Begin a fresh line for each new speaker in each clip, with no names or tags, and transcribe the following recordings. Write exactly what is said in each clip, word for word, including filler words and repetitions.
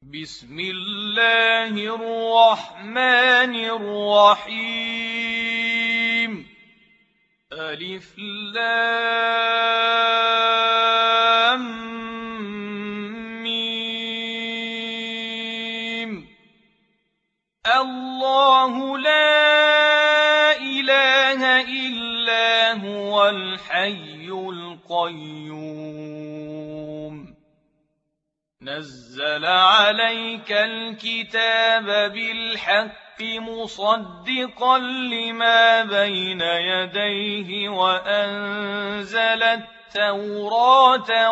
بسم الله الرحمن الرحيم. ألف لام ميم. الله لا إله إلا هو الحي القيوم. نزل عليك الكتاب بالحق مصدقا لما بين يديه وأنزل التوراة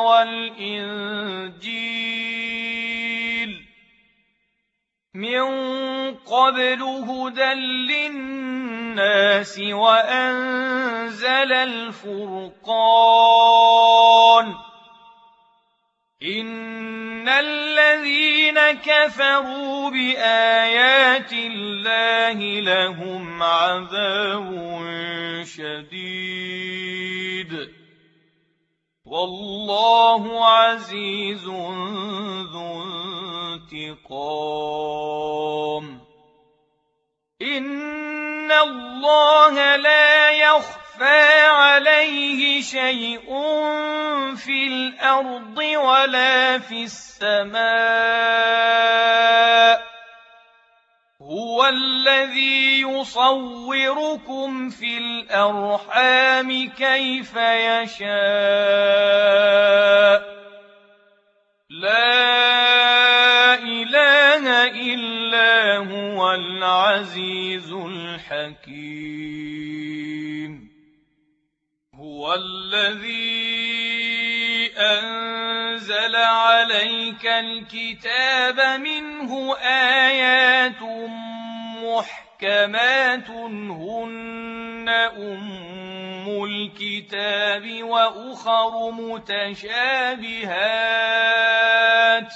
والإنجيل من قبل هدى للناس وأنزل الفرقان. إن الذين كفروا بآيات الله لهم عذاب شديد والله عزيز ذو انتقام. إن الله لا يخفى عليه شيء في الأرض ولا في السماء. هو الذي يصوركم في الأرحام كيف يشاء. لا إله إلا هو العزيز الحكيم. هو الذي أنزل عليك الكتاب منه آيات محكمات هن أم الكتاب وأخر متشابهات.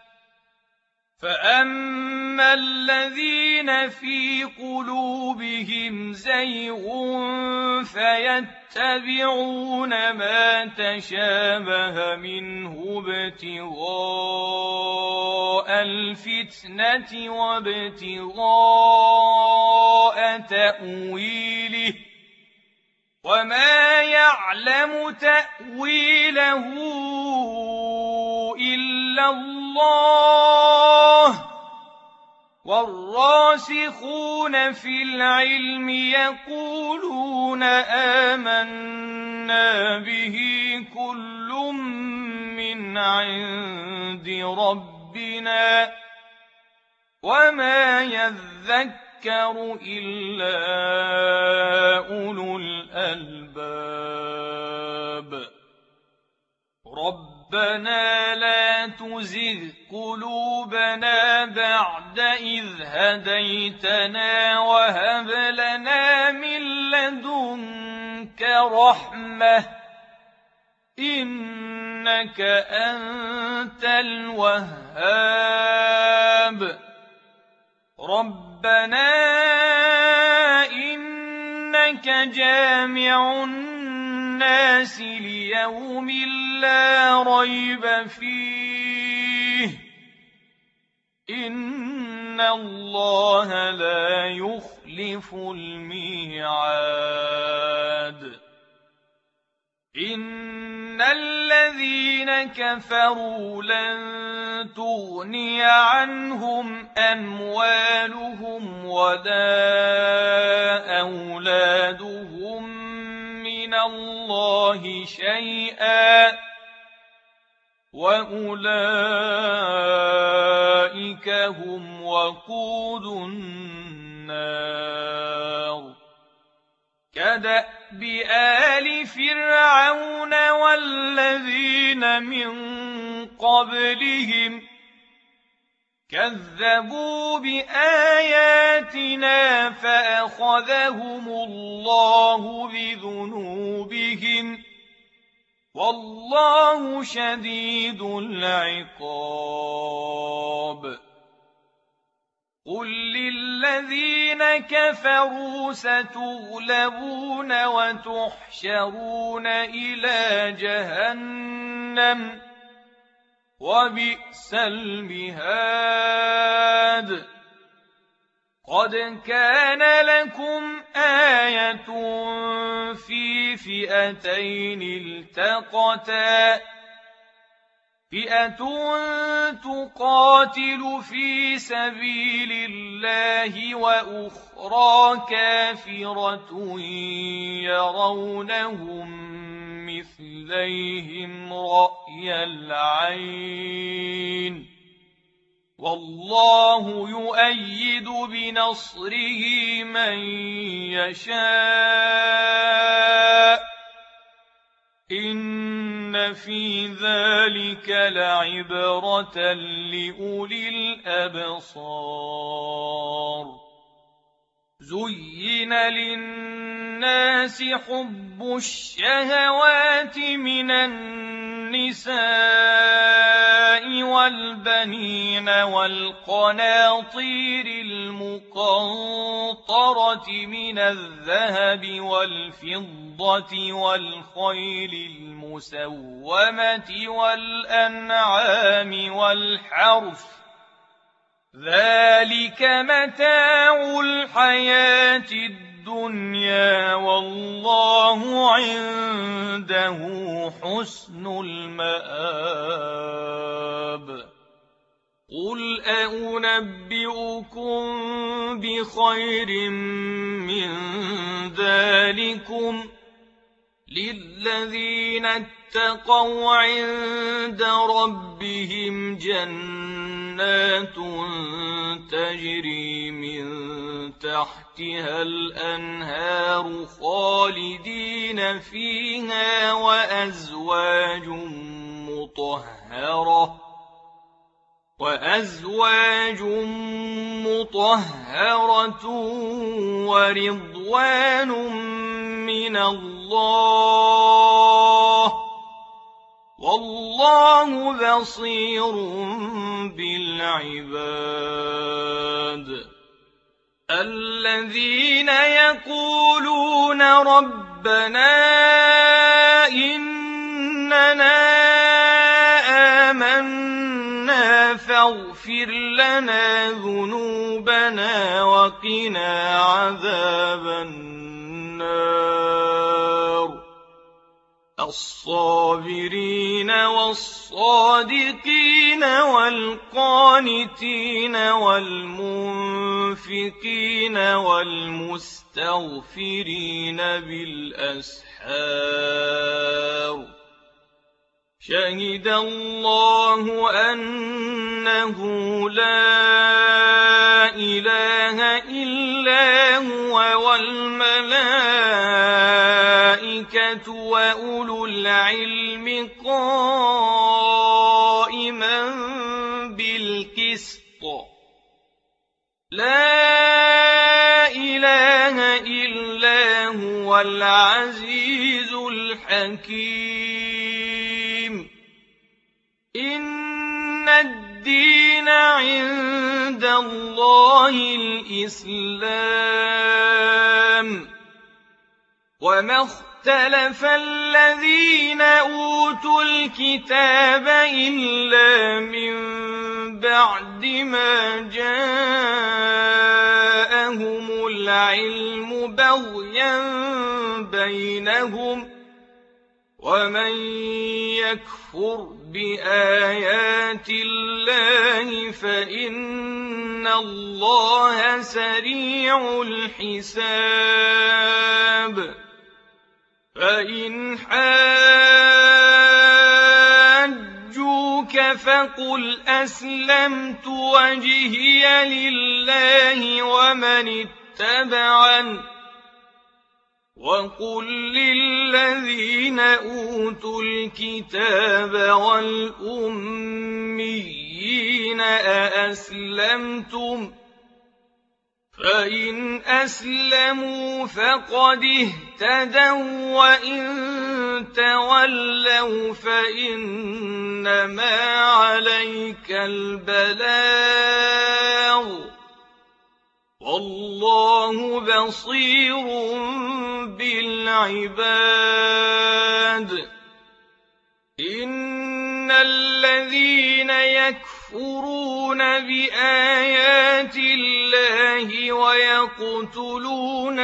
فأما الذين في قلوبهم زيغ فيتبعون ما تشابه منه ابتغاء الفتنة وابتغاء تأويله وما يعلم تأويله إلا الله. والراسخون في العلم يقولون آمنا به كل من عند ربنا وما يذكر إلا أولو الألباب. ربنا لا تزغ قلوبنا بعد إذ هديتنا وهب لنا من لدنك رحمة إنك أنت الوهاب. ربنا إنك جامع الناس ليوم لا ريب فيه إن الله لا يخلف الميعاد. إن الذين كفروا لن تغني عنهم أموالهم ولا أولادهم من الله شيئا وأولئك هم وقود النار. كدأب آل فرعون والذين من قبلهم كذبوا بآياتنا فأخذهم الله بذنوبهم والله شديد العقاب. قل للذين كفروا ستغلبون وتحشرون إلى جهنم وبئس المهاد قد كان لكم آية في فئتين التقتا فئة تقاتل في سبيل الله وأخرى كافرة يرونهم مثليهم رأي العين والله يؤيد بنصره من يشاء إن في ذلك لعبرة لأولي الأبصار زين للناس حب الشهوات من النساء والبنين والقناطير المقنطرة من الذهب والفضة والخيل المسومة والأنعام والحرث ذلك متاع الحياة الدنيا والله عنده حسن المآب قل أنبئكم بخير من ذلكم للذين اتقوا عند ربهم جنات تجري من تحتها الأنهار خالدين فيها وأزواج مطهرة وأزواج مطهرة ورضوان من الله والله بصير بالعباد الذين يقولون ربنا إننا آمنا فاغفر لنا ذنوبنا وقنا عذاب النار الصابرين والصادقين والقانتين والمنفقين والمستغفرين بالأسحار شهد الله أنه لا إله إلا هو والملائكة وأولو العلم قائما بالقسط لا إله إلا هو العزيز الحكيم إن الدين عند الله الإسلام وما اختلف الذين أوتوا الكتاب إلا من بعد ما جاءهم العلم بغيا بينهم ومن يكفر بآيات الله فإن الله سريع الحساب فإن حاجوك فقل أسلمت وجهي لله ومن اتبعني وقل للذين أوتوا الكتاب والأميين أأسلمتم فإن أسلموا فقد اهتدوا وإن تولوا فإنما عليك البلاغ والله بصير بالعباد إن الذين يكفرون بآيات الله ويقتلون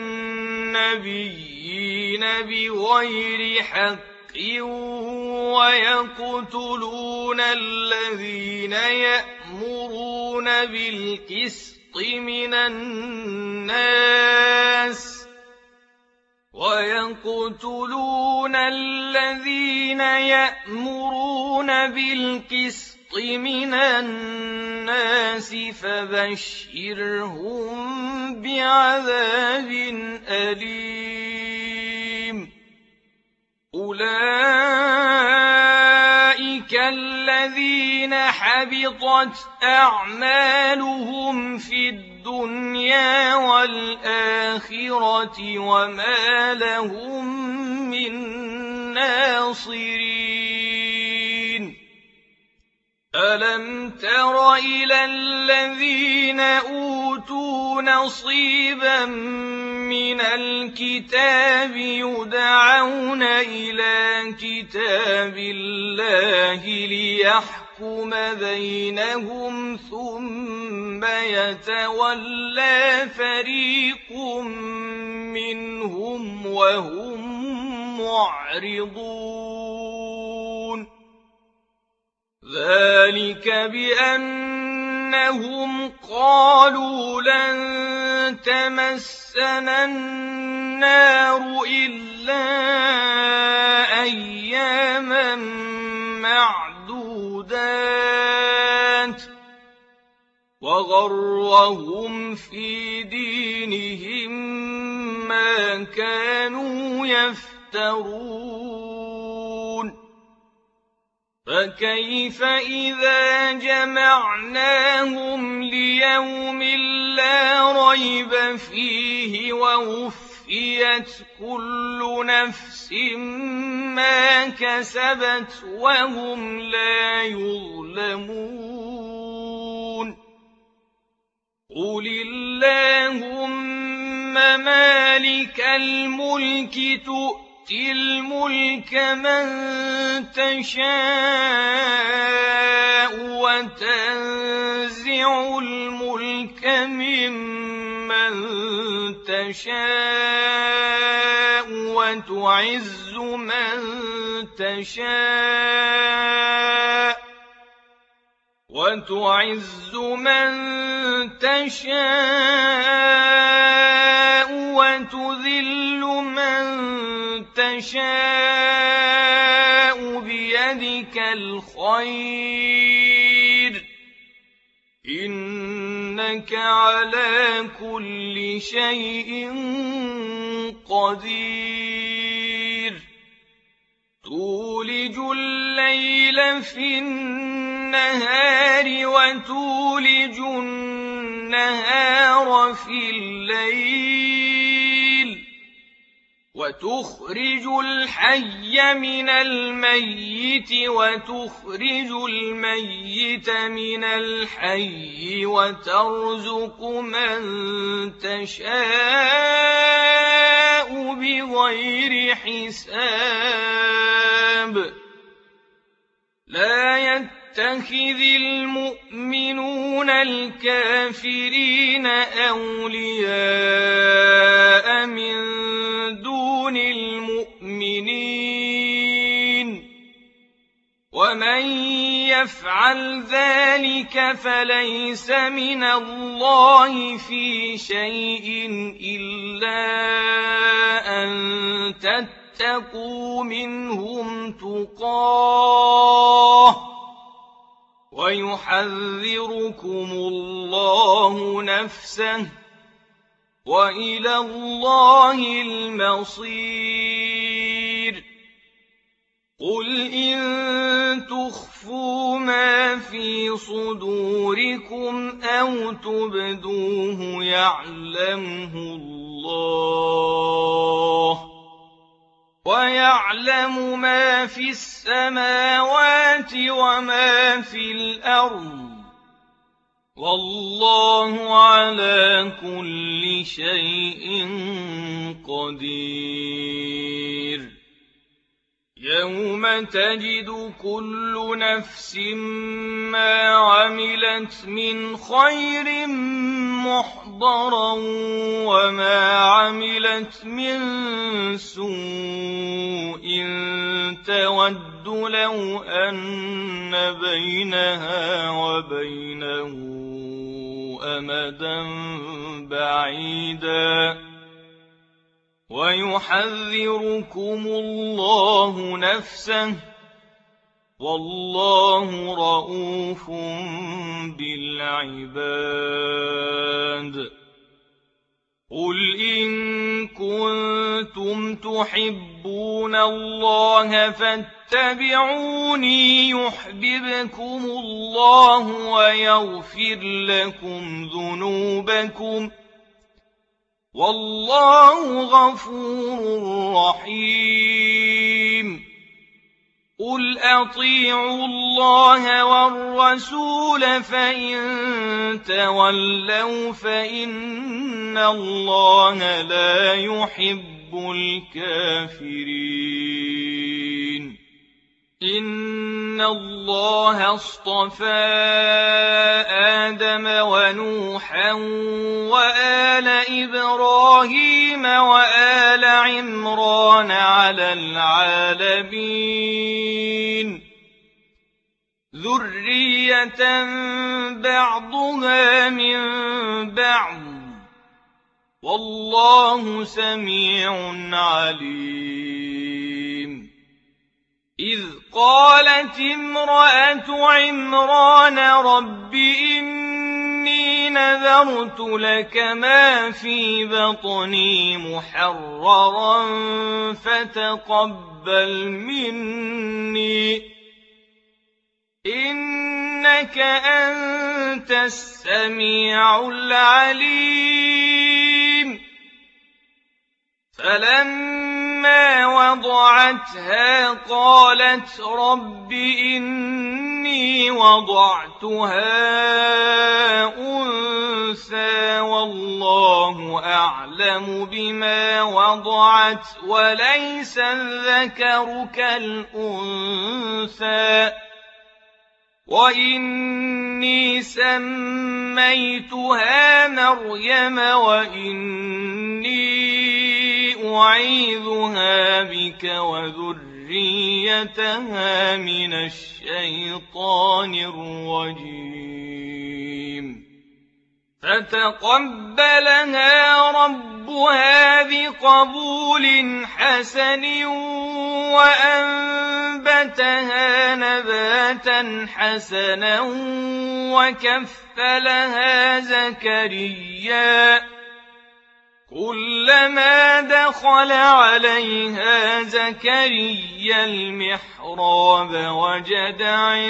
النبيين بغير حق ويقتلون الذين يأمرون بالقسط من الناس ويقتلون الذين يأمرون بالقسط من الناس فبشرهم بعذاب أليم أولئك الذين حبطت أعمالهم في الدنيا والآخرة وما لهم من ناصرين ألم تر إلى الذين أوتوا نصيبا من الكتاب يدعون إلى كتاب الله ليحكم بينهم ثم يتولى فريق منهم وهم معرضون ذلك بأنهم قالوا لن تمسنا النار إلا أياما معدودات وغرهم في دينهم ما كانوا يفترون فكيف إذا جمعناهم ليوم لا ريب فيه ووفيت كل نفس ما كسبت وهم لا يظلمون قل اللهم مالك الملك تؤتي الملك من تشاء وتنزع الملك ممن تشاء وتعز من تشاء وتعز من تشاء وتذل من تشاء بيدك الخير إنك على كل شيء قدير تولج الليل في النهار وتولج النهار في الليل وتخرج الحي من الميت وتخرج الميت من الحي وترزق من تشاء بغير حساب لا يتخذ المؤمنون الكافرين أولياء من دون المؤمنين ومن يفعل ذلك فليس من الله في شيء إلا أن تتقوا منهم تقاه ويحذركم الله نفسه وإلى الله المصير قل إن تخفوا ما في صدوركم أو تبدوه يعلمه الله ويعلم ما في السماوات وما في الأرض والله على كل شيء قدير يوم تجد كل نفس ما عملت من خير محضرا وما عملت من سوء تود لو أن بينها وبينه أمدا بعيدا ويحذركم الله نفسه والله رءوف بالعباد قل إن كنتم تحبون الله فاتبعوني يحببكم الله ويغفر لكم ذنوبكم والله غفور رحيم قل أطيعوا الله والرسول فإن تولوا فإن الله لا يحب الكافرين إن الله اصطفى آدم ونوحا وآل إبراهيم وآل عمران على العالمين ذرية بعضها من بعض والله سميع عليم إذ قالت امرأة عمران رب إني نذرت لك ما في بطني محررا فتقبل مني إنك أنت السميع العليم فلما وضعتها قالت رب إني وضعتها أنثى والله أعلم بما وضعت وليس الذكر كالأنثى وإني سميتها مريم وإني أعيذها بك وذريتها من الشيطان الرجيم فتقبلها ربها بقبول حسن وأنبتها نباتا حسنا وكفلها زكريا كلما دخل عليها زكريا المحراب وجد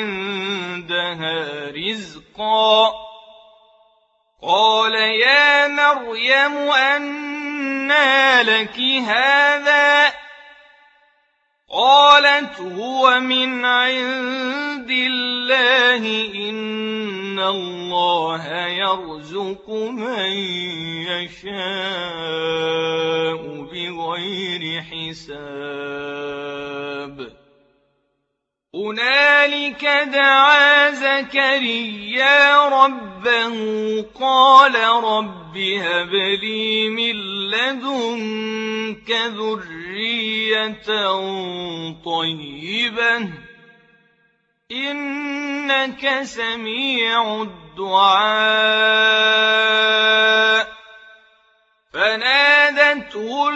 عندها رزقا قال يا مريم أنى لك هذا قالت هو من عند الله إن الله يرزق من يشاء بغير حساب هنالك دعا زكريا ربه قال رب هب لي من لدنك ذرية طيبة إنك سميع الدعاء فنادته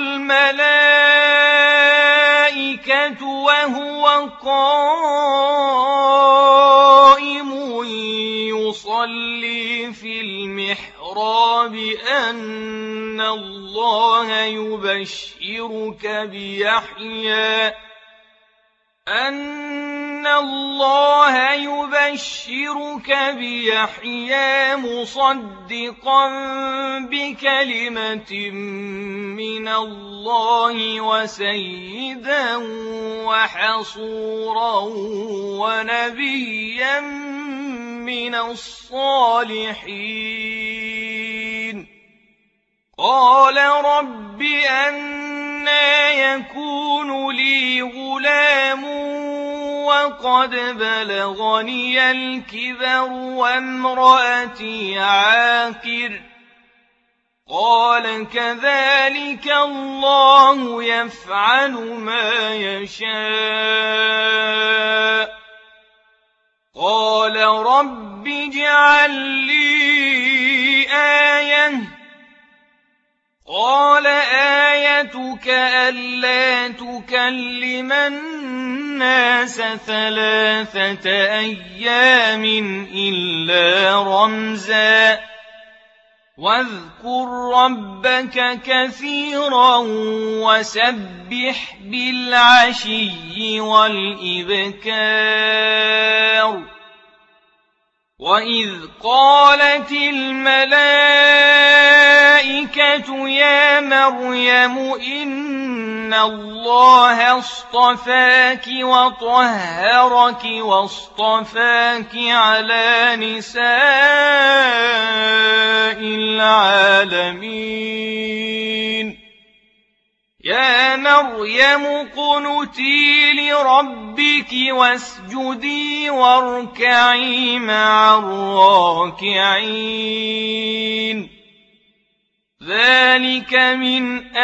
الملائكة وهو قائم يصلي في المحراب أن الله يبشرك بيحيى أن الله يبشرك بيحيى مصدقا بكلمة من الله وسيدا وحصورا ونبيا من الصالحين قال رب أن أَنَّىٰ يَكُونُ لِي غُلَامٌ وَقَدْ بَلَغَنِيَ الْكِبَرُ وَامْرَأَتِي عَاقِرٌ ۖ قَالَ كَذَٰلِكَ اللَّهُ يَفْعَلُ مَا يَشَاءُ قَالَ رَبِّ اجْعَل لِّي آيَةً ۖ قَالَ آيَتُكَ أَلَّا تُكَلِّمَ النَّاسَ ثَلَاثَةَ أَيَّامٍ إِلَّا رَمْزًا ۗ وَاذْكُر رَّبَّكَ كَثِيرًا وَسَبِّحْ بِالْعَشِيِّ وَالْإِبْكَارِ. وَإِذْ قَالَتِ الْمَلَائِكَةُ يَا مَرْيَمُ إِنَّ اللَّهَ اصْطَفَاكِ وَطَهَّرَكِ وَاصْطَفَاكِ عَلَىٰ نِسَاءِ الْعَالَمِينَ يَا مَرْيَمُ اقْنُتِي لِرَبِّكِ وَاسْجُدِي وَارْكَعِي مَعَ الرَّاكِعِينَ ذَٰلِكَ مِنْ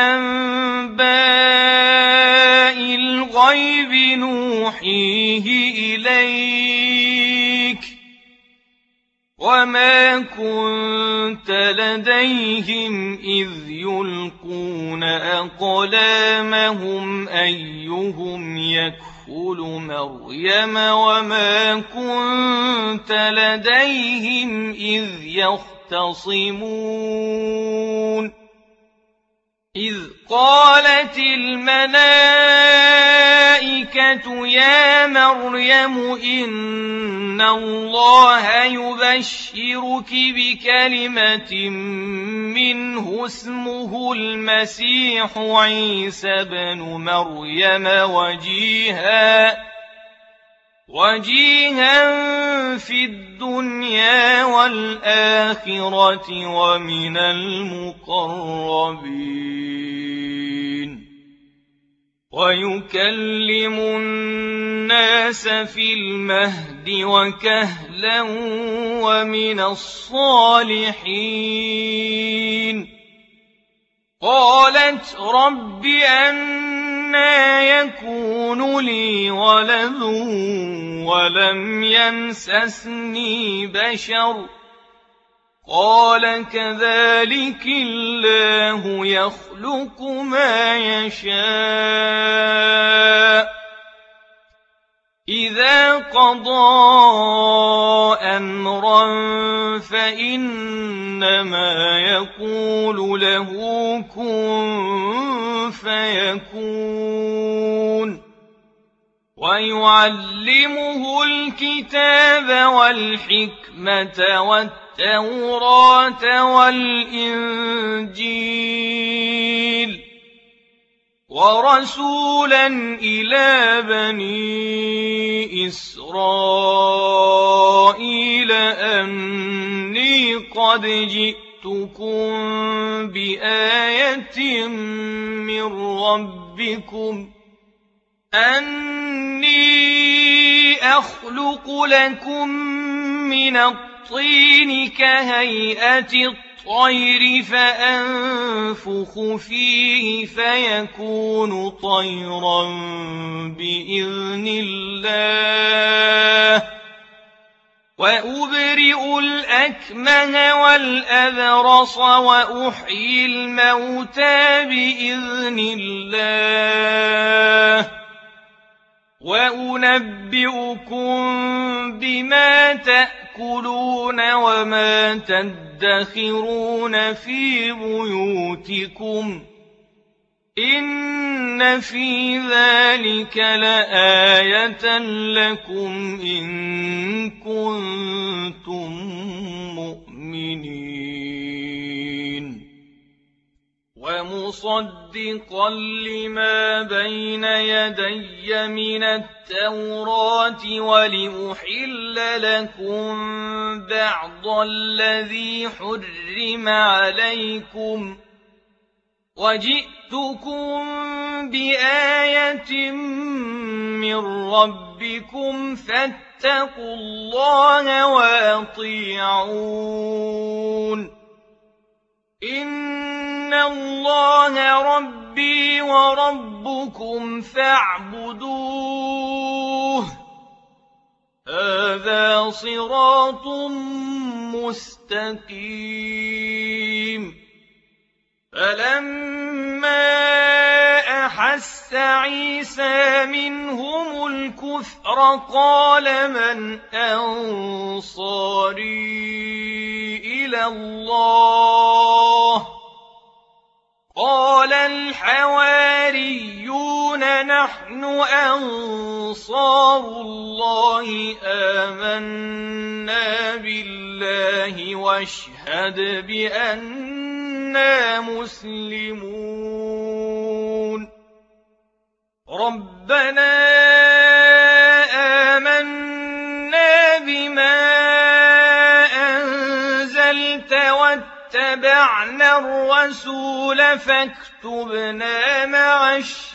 أَنبَاءِ الْغَيْبِ نُوحِيهِ إِلَيْكَ ۖ وَمَا كُنتَ لَدَيْهِمْ إِذْ يُلْقُونَ أَقْلَامَهُمْ أَيُّهُمْ يَكْفُلُ مَرْيَمَ وَمَا كُنتَ لَدَيْهِمْ إِذْ يَخْتَصِمُونَ إِذْ قَالَتِ الْمَلَائِكَةُ يَا مَرْيَمُ إِنَّ اللَّهَ يُبَشِّرُكِ بِكَلِمَةٍ مِّنْهُ اسْمُهُ الْمَسِيحُ عِيسَى ابْنُ مَرْيَمَ وَجِيهًا وَجِيهًا فِي الدُّنْيَا وَالْآخِرَةِ وَمِنَ الْمُقَرَّبِينَ وَيُكَلِّمُ النَّاسَ فِي الْمَهْدِ وَكَهْلًا وَمِنَ الصَّالِحِينَ قَالَتْ رَبِّ أَنَّىٰ يَكُونُ لِي وَلَدٌ وَلَمْ يَمْسَسْنِي بَشَرٌ ۖ قَالَ كَذَٰلِكِ اللَّهُ يَخْلُقُ مَا يَشَاءُ ۚ إِذَا قَضَىٰ أَمْرًا فَإِنَّمَا يَقُولُ لَهُ كُن فَيَكُونُ وَيُعَلِّمُهُ الْكِتَابَ وَالْحِكْمَةَ وَالتَّوْرَاةَ وَالْإِنجِيلَ وَرَسُولًا إِلَىٰ بَنِي إِسْرَائِيلَ أَنِّي قَدْ جِئْتُكُم بِآيَةٍ مِّن رَّبِّكُمْ أَنِّي أَخْلُقُ لَكُم مِّنَ الطِّينِ كَهَيْئَةِ الطَّيْرِ فَأَنفُخُ فِيهِ فَيَكُونُ طَيْرًا بِإِذْنِ اللَّهِ ۖ وَأُبْرِئُ الْأَكْمَهَ وَالْأَبْرَصَ وَأُحْيِي الْمَوْتَىٰ بِإِذْنِ اللَّهِ ۖ وَأُنَبِّئُكُم بِمَا تَأْكُلُونَ وَمَا تَدَّخِرُونَ فِي بُيُوتِكُمْ ۚ إِنَّ فِي ذَٰلِكَ لَآيَةً لَّكُمْ إِن كُنتُم مُّؤْمِنِينَ وَمُصَدِّقًا لِّمَا بَيْنَ يَدَيَّ مِنَ التَّوْرَاةِ وَلِأُحِلَّ لَكُم بَعْضَ الَّذِي حُرِّمَ عَلَيْكُمْ ۚ وجئتكم بآية من ربكم فاتقوا الله وأطيعون إن الله ربي وربكم فاعبدوه هذا صراط مستقيم فلما أحس عيسى منهم الكفر قال من أنصاري إلى الله قال الحواريون نحن أنصار الله آمنا بالله واشهد بأننا مسلمون ربنا آمنا بما أنزلت واتبعنا الرسول فاكتبنا مع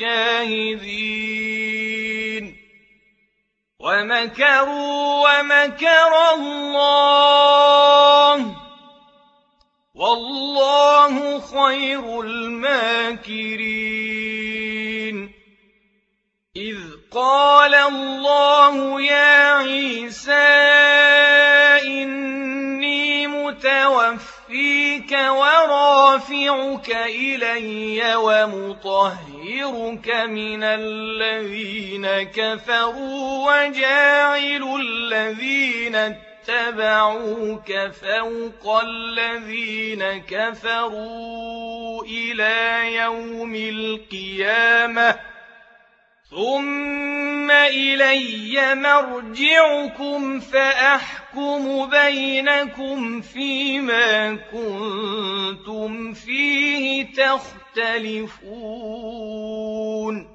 الشاهدين ومكروا ومكر الله والله خير الماكرين إذ قال الله يا عيسى إني متوفيك ورافعك إلي ومطهرك من الذين كفروا وجاعل الذين اتبعوك فوق الذين كفروا إلى يوم القيامة ثم إلي مرجعكم فأحكم بينكم فيما كنتم فيه تختلفون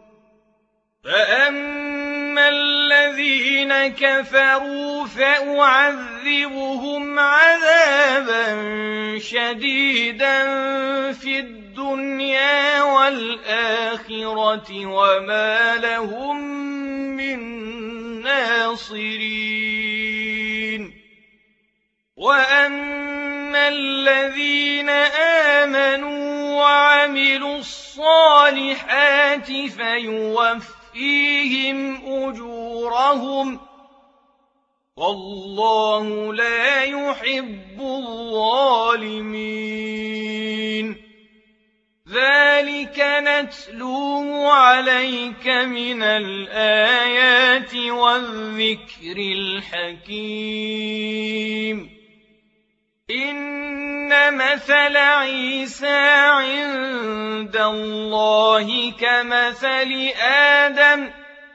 فأما الذين كفروا فأعذبهم عذابا شديدا في الدنيا والآخرة وما لهم من ناصرين وأما الذين آمنوا وعملوا الصالحات فيوفيهم أجورهم والله لا يحب الظالمين ذلك نتلوه عليك من الآيات والذكر الحكيم إن مثل عيسى عند الله كمثل آدم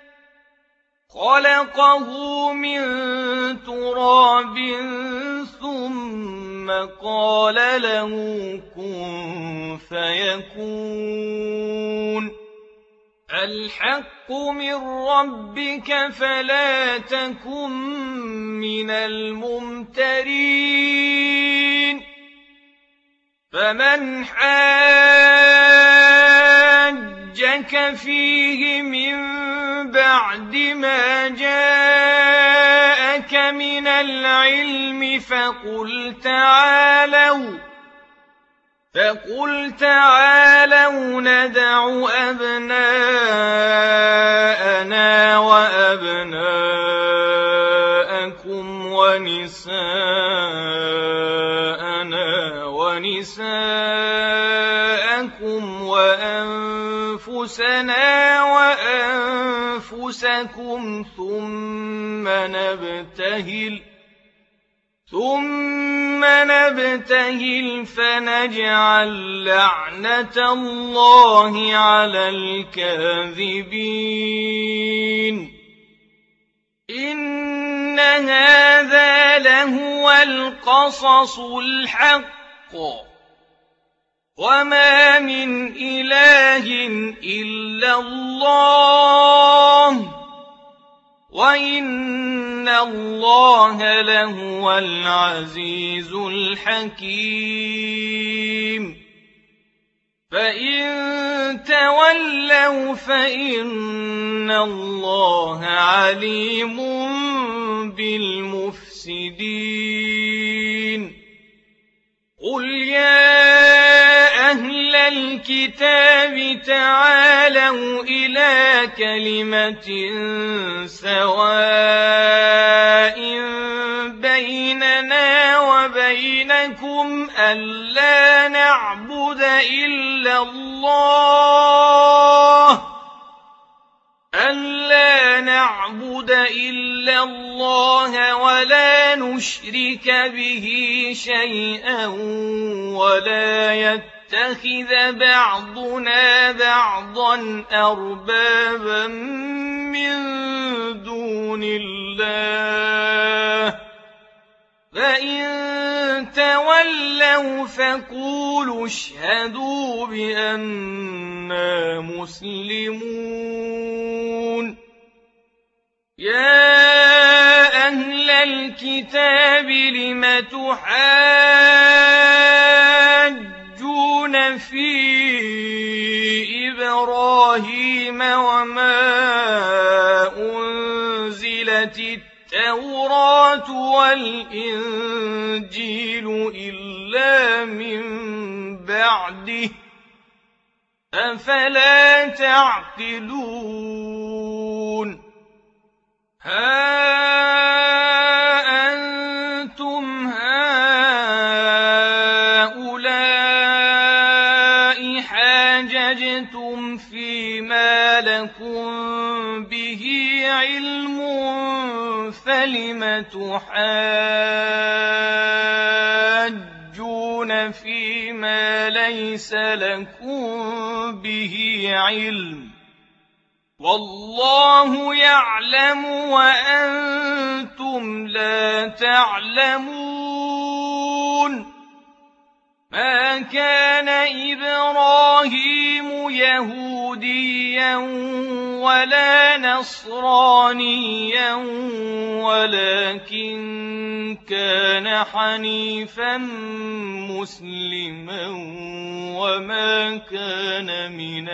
خلقه من تراب ثم قال له كن فيكون الحق من ربك فلا تكن من الممترين فمن حاجك فيه من بعد ما جاءك من العلم فقل تعالوا فقل تعالوا ندع أبناءنا وأبناءكم ونساءنا ونساءكم وأنفسنا وأنفسكم ثم نبتهل ثم نبتهل فنجعل لعنة الله على الكاذبين إن هذا لهو القصص الحق وما من إله إلا الله وإن الله لهو العزيز الحكيم فإن تولوا فإن الله عليم بالمفسدين قل يا أهل الكتاب تعالوا إلى كلمة سواء بيننا وبينكم ألا نعبد إلا الله ألا نعبد إلا الله ولا نشرك به شيئا ولا يتخذ بعضنا بعضا أربابا من دون الله فإن تولوا فقولوا اشهدوا بأننا مسلمون يا أهل الكتاب لم تحاجون في إبراهيم وما أنزلت التوراة والإنجيل إلا من بعده أفلا تعقلون ها أنتم هؤلاء حاججتم فيما لكم به علم فلم تحاجون فيما ليس لكم به علم والله يعلم وأنتم لا تعلمون ما كان إبراهيم يهوديا ولا نصرانيا ولكن كان حنيفا مسلما وما كان من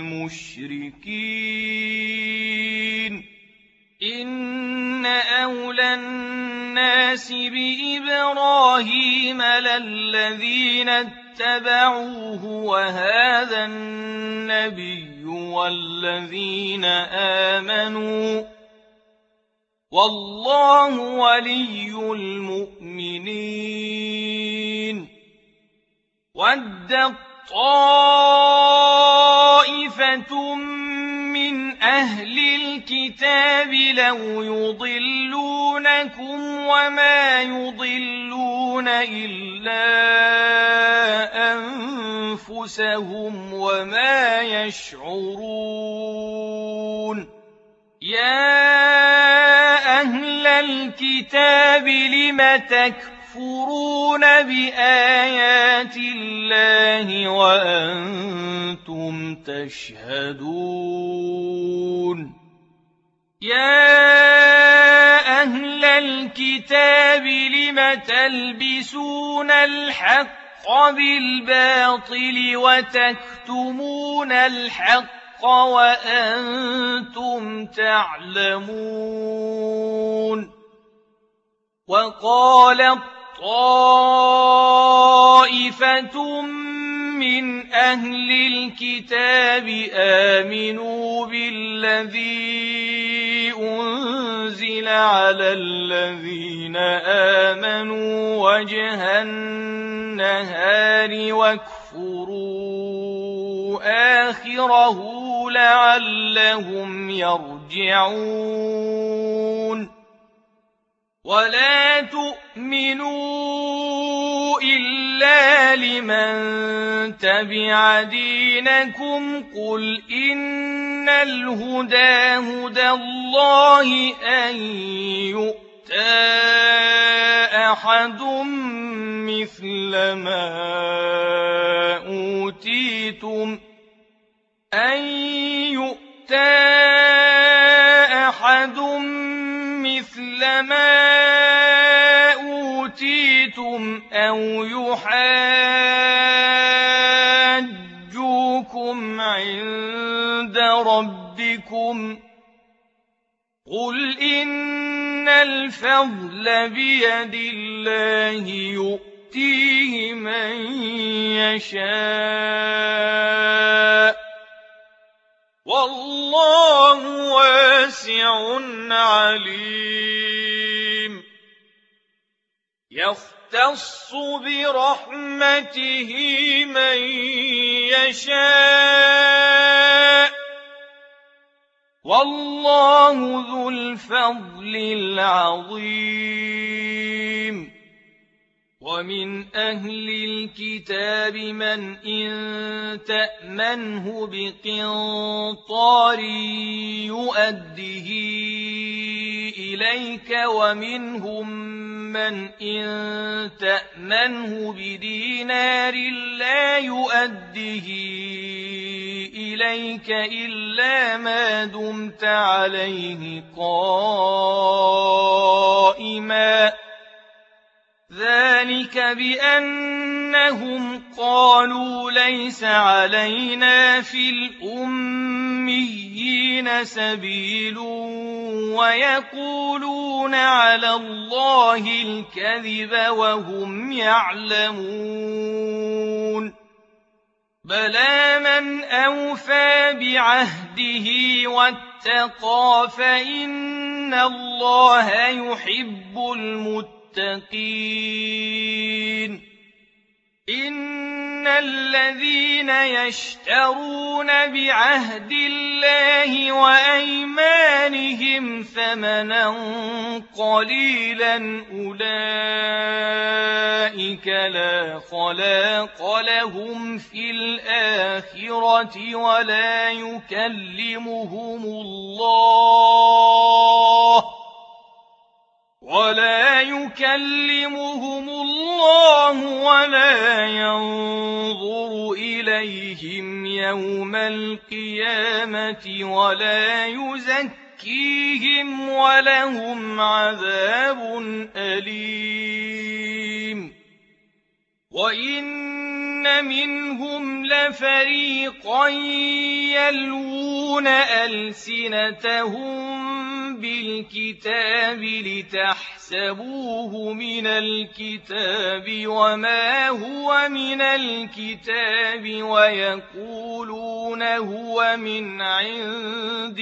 المشركين إن أولى الناس بإبراهيم للذين اتبعوه وهذا النبي والذين آمنوا والله ولي المؤمنين ودت طائفة من أهل الكتاب لو يضلونكم وما يضلون إلا أنفسهم وما يشعرون يا أهل الكتاب لم تكفرون بآيات الله وأنتم تشهدون يا أهل الكتاب لم تلبسون الحق بالباطل وتكتمون الحق وأنتم تعلمون وقالت طائفة من أهل الكتاب آمنوا بالذي أنزل على الذين آمنوا وجه النهار واكفروا آخره لعلهم يرجعون ولا تؤمنوا إلا لمن تبع دينكم قل إن الهدى هدى الله أن يؤتى أحد مثل ما أوتيتم أن يؤتى أحد مثل ما أوتيتم أو يحاجون الفضل بيد الله يؤتيه من يشاء والله واسع عليم يختص برحمته من يشاء والله ذو الفضل العظيم ومن أهل الكتاب من إن تأمنه بقنطار يؤده إليك ومنهم من إن تأمنه بدينار لا يؤده إليك إلا ما دمت عليه قائما ذلك بأنهم قالوا ليس علينا في الأميين سبيل ويقولون على الله الكذب وهم يعلمون بلى من أوفى بعهده واتقى فإن الله يحب المتقين المتقين إن الذين يشترون بعهد الله وأيمانهم ثمنا قليلا أولئك لا خلاق لهم في الآخرة ولا يكلمهم الله ولا يكلمهم الله ولا ينظر إليهم يوم القيامة ولا يزكيهم ولهم عذاب أليم وإن منهم لفريقا يلوون ألسنتهم بالكتاب لتحسبوه من الكتاب وما هو من الكتاب ويقولون هو من عند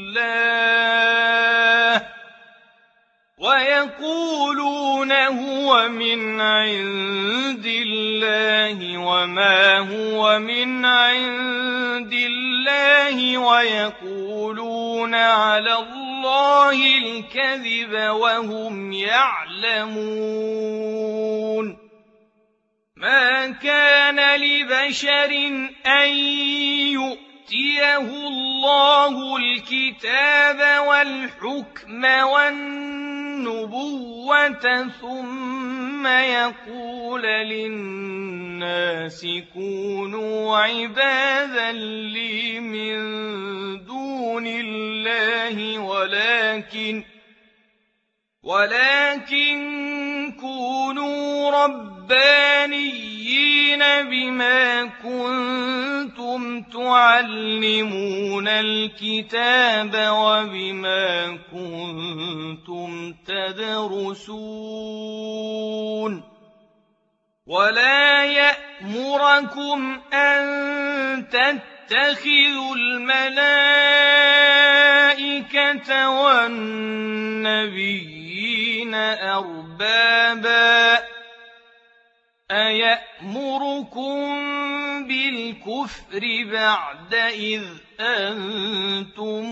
الله ويقولون هو من عند الله وما هو من عند الله ويقولون على الله الكذب وهم يعلمون ما كان لبشر أن يؤتيه الله الكتاب والحكم والنبوة ثم يقول للناس كونوا عبادا لي من دون الله ولكن ولكن كونوا ربانيين بما كنتم تعلمون الكتاب وبما كنتم تدرسون ولا يأمركم أن تتخذوا الملائكة والنبيين أربابا أيأمركم بالكفر بعد إذ أنتم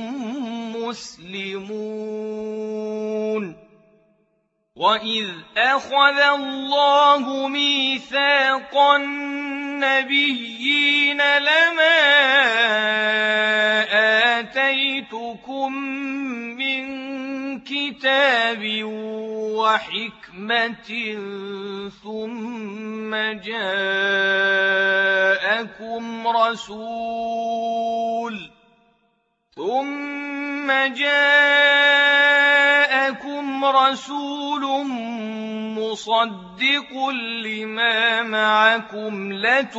مسلمون وإذ أخذ الله ميثاق النبيين لما آتيتكم من كتاب وحكمة ثم جاءكم رسول ثم جاءكم رسول مصدق لما معكم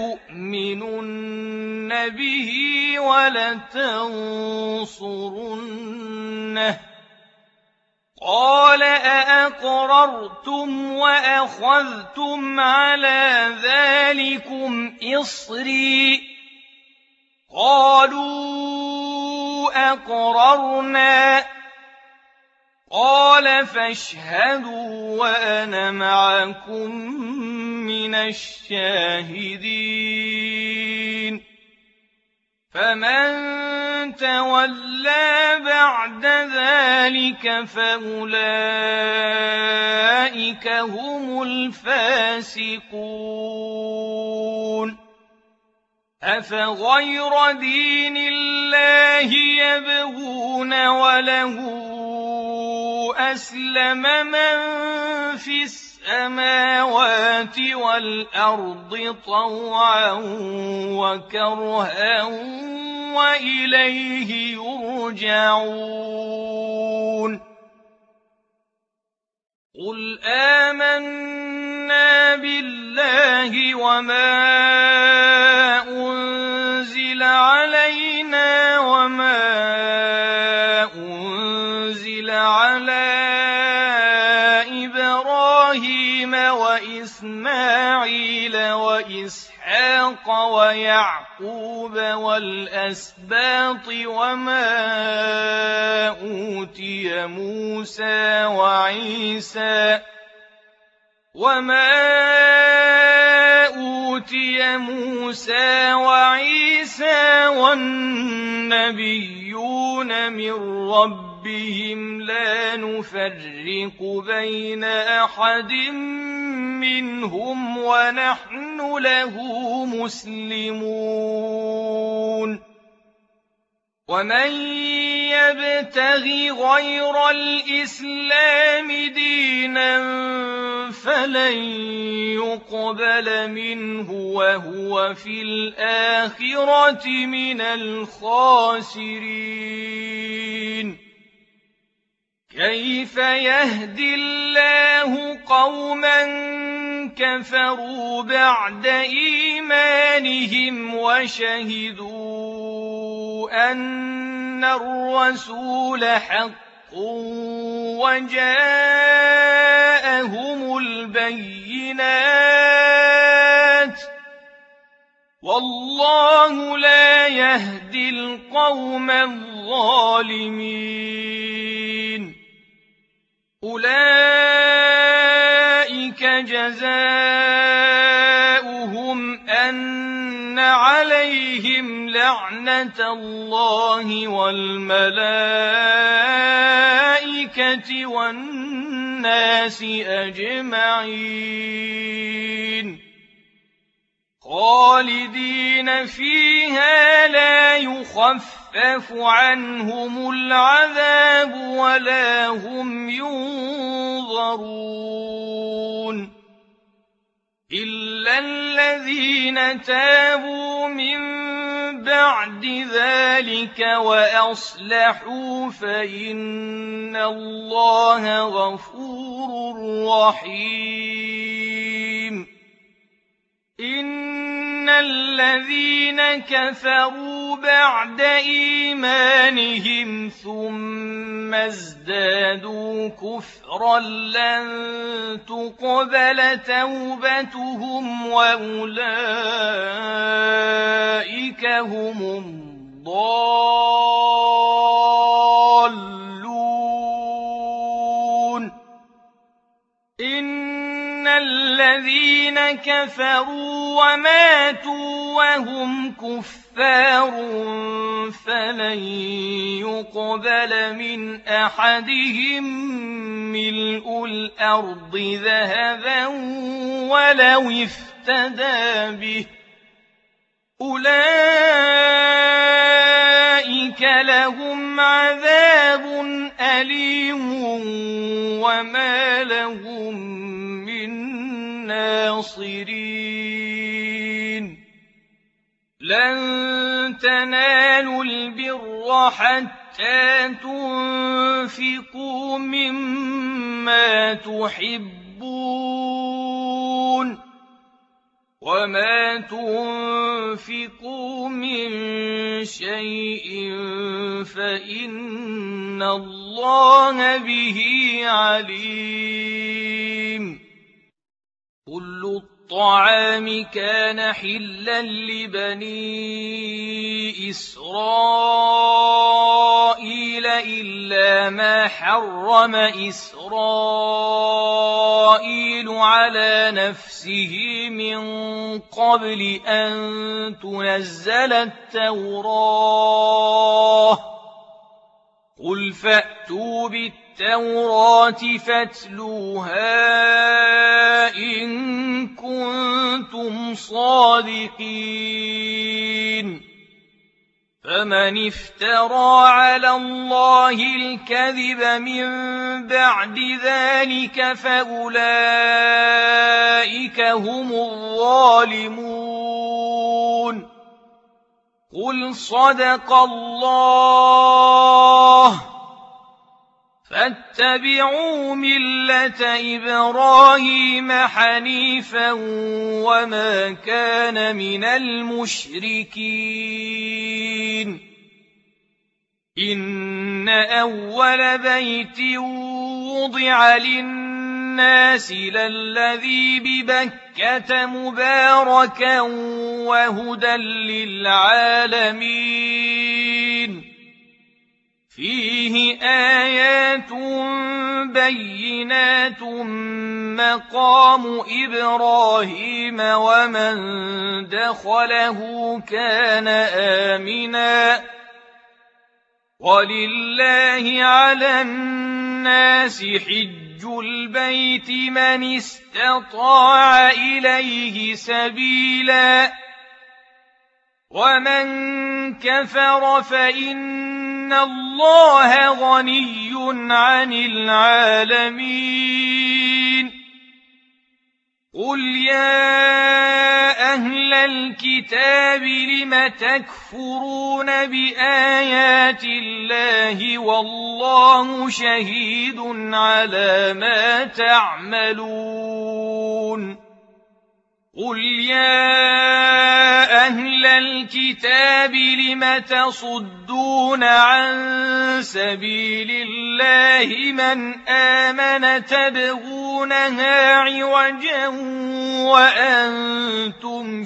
لتؤمنن به ولتنصرنه قال أأقررتم وأخذتم على ذلكم إصري قالوا أقررنا قال فاشهدوا وأنا معكم من الشاهدين فمن تولى بعد ذلك فأولئك هم الفاسقون أفغير دين الله يبغون وله أسلم من في السماوات والأرض طوعا وكرها وإليه يرجعون قل آمنا بالله وما أنزل علينا وما أنزل على إبراهيم وإسماعيل وإسحاق ويعقوب والأسباط وما أوتي موسى وعيسى وما أوتي موسى وعيسى والنبيون من ربهم لا نفرق بين أحد منهم ونحن له مسلمون ومن يبتغ غير الإسلام دينا فلن يقبل منه وهو في الآخرة من الخاسرين كيف يهدي الله قوما كفروا بعد إيمانهم وشهدوا أن الرسول حق وجاءهم البينات والله لا يهدي القوم الظالمين أولئك جزاؤهم أن عليهم لعنة الله والملائكة والناس أجمعين خالدين فيها لا يخفف عنهم العذاب ولا هم ينظرون إلا الذين تابوا من بعد ذلك وأصلحوا فإن الله غفور رحيم إن الذين كفروا بعد إيمانهم ثم ازدادوا كفرا لن تقبل توبتهم وأولئك هم الضالون إن الذين كفروا وماتوا وهم كفار فلن يقبل من أحدهم ملء الأرض ذهبا ولو افتدى به أولئك لهم عذاب أليم وما لهم من ناصرين لن تنالوا البر حتى تنفقوا مما تحبون وما تنفقوا من شيء فإن الله به عليم. كل الطعام كان حلا لبني إسرائيل إلا ما حرم إسرائيل على نفسه من قبل أن تنزل التوراة. قل فأتوا بالتوراة فاتلوها إن كنتم صادقين. فمن افترى على الله الكذب من بعد ذلك فأولئك هم الظالمون. قل صدق الله فاتبعوا ملة إبراهيم حنيفا وما كان من المشركين. إن أول بيت وضع للناس للذي ببكة مباركا وهدى للعالمين. فيه آيات بينات مقام إبراهيم ومن دخله كان آمنا. ولله على الناس حج البيت من استطاع إليه سبيلا ومن كفر فإن الله غني عن العالمين. قل يا أهل الكتاب لم تكفرون بآيات الله والله شهيد على ما تعملون. قل يا أهل الكتاب لم تصدون عن سبيل الله من آمن تبغونها عوجا وأنتم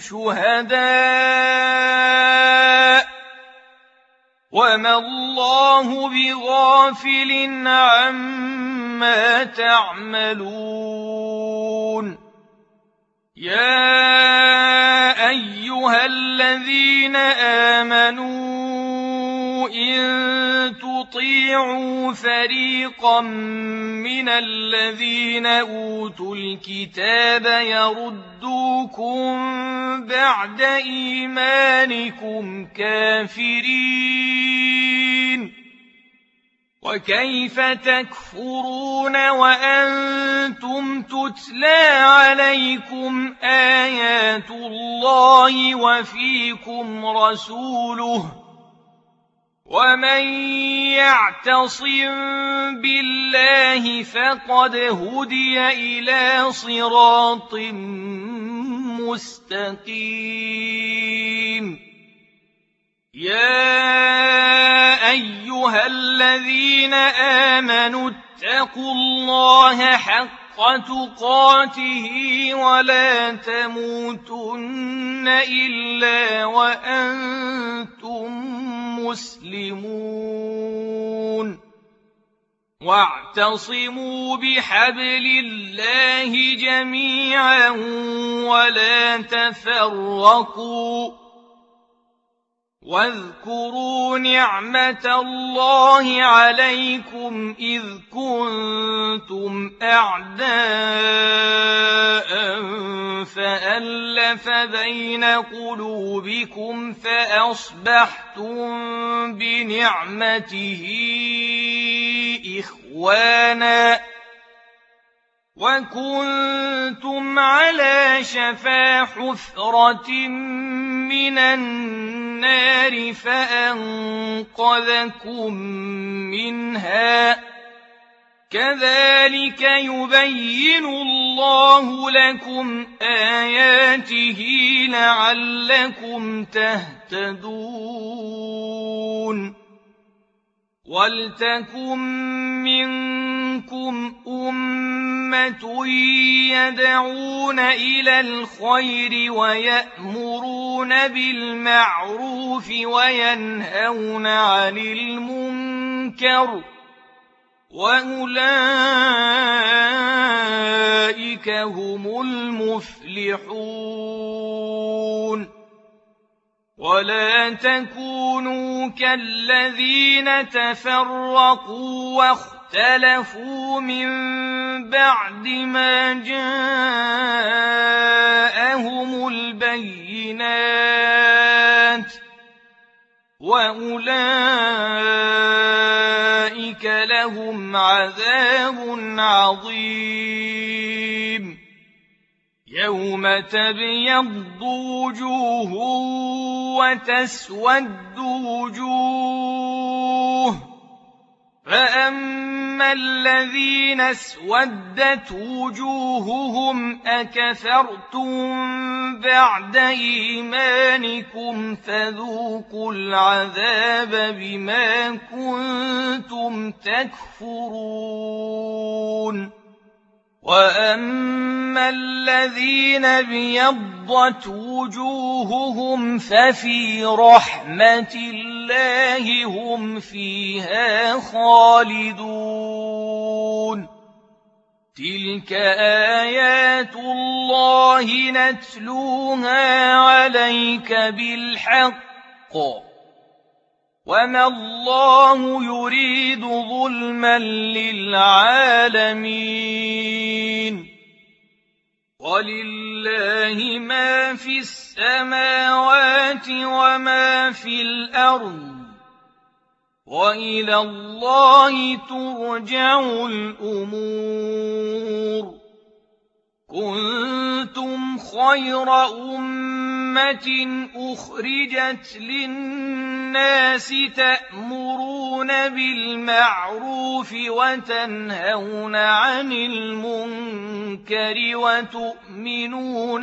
شهداء وما الله بغافل عما تعملون. يا أيها الذين آمنوا إن تطيعوا فريقا من الذين أوتوا الكتاب يردوكم بعد إيمانكم كافرين. وكيف تكفرون وأنتم تتلى عليكم آيات الله وفيكم رسوله ومن يعتصم بالله فقد هدي إلى صراط مستقيم. يا أيها الذين آمنوا اتقوا الله حق تقاته ولا تموتن إلا وأنتم مسلمون. واعتصموا بحبل الله جميعا ولا تفرقوا. واذكروا نعمة الله عليكم إذ كنتم أعداء فألف بين قلوبكم فأصبحتم بنعمته إخوانا وكنتم على شفا حفرة من النار فأنقذكم منها كذلك يبين الله لكم آياته لعلكم تهتدون ولتكن منكم أمة يدعون إلى الخير ويأمرون بالمعروف وينهون عن المنكر وأولئك هم المفلحون ولا تكونوا كالذين تفرقوا واختلفوا من بعد ما جاءهم البينات وأولئك لهم عذاب عظيم يوم تبيض وجوه وتسود وجوه فأما الذين اسودت وجوههم أكفرتم بعد إيمانكم فذوقوا العذاب بما كنتم تكفرون وأما الذين ابيضت وجوههم ففي رحمة الله هم فيها خالدون تلك آيات الله نتلوها عليك بالحق وما الله يريد ظلما للعالمين ولله ما في السماوات وما في الأرض وإلى الله ترجع الأمور كنتم خير أمة أخرجت للناس تأمرون بالمعروف وتنهون عن المنكر وتؤمنون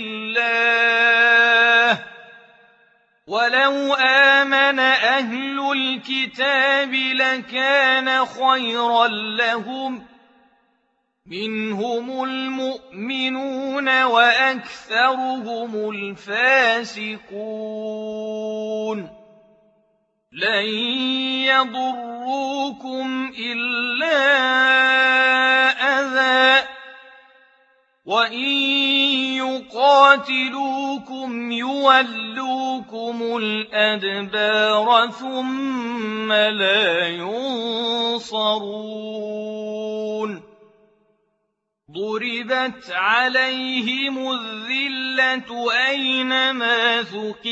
بالله ولو آمن أهل الكتاب لكان خيرا لهم منهم المؤمنون وأكثرهم الفاسقون لن يضروكم إلا أذى وإن يقاتلوكم يولوكم الأدبار ثم لا ينصرون ضربت عليهم الذلة أينما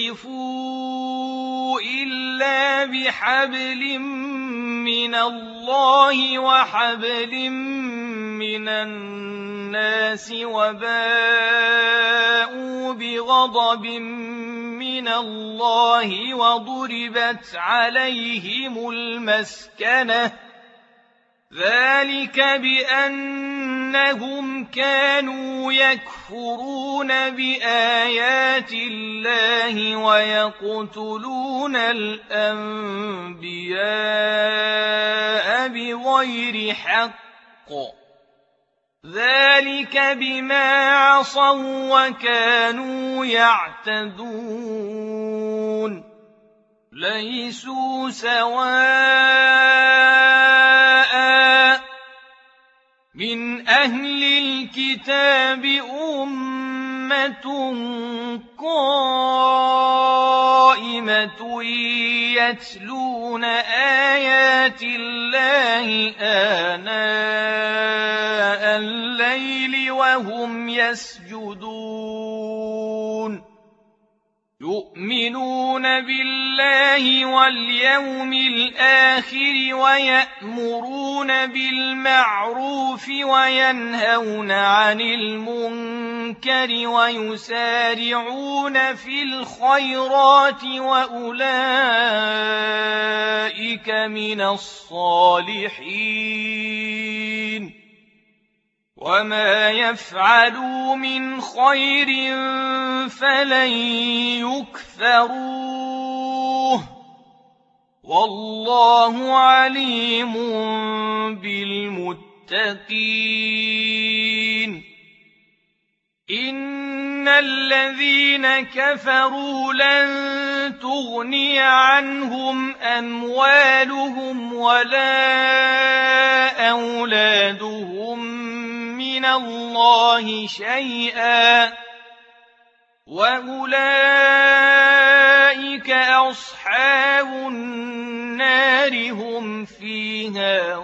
ثقفوا إلا بحبل من الله وحبل من الناس وباءوا بغضب من الله وضربت عليهم المسكنة ذلك بأنهم كانوا يكفرون بآيات الله ويقتلون الأنبياء بغير حق ذلك بما عصوا وكانوا يعتدون ليسوا سواء من أهل الكتاب أمة قائمة يتلون آيات الله آناء الليل وهم يسجدون يؤمنون بالله واليوم الآخر ويأمرون بالمعروف وينهون عن المنكر ويسارعون في الخيرات وأولئك من الصالحين وما يفعلوا من خير فلن يكفروه والله عليم بالمتقين إن الذين كفروا لن تغني عنهم أموالهم ولا أولادهم من الله شيئا وأولئك أصحاب النار هم فيها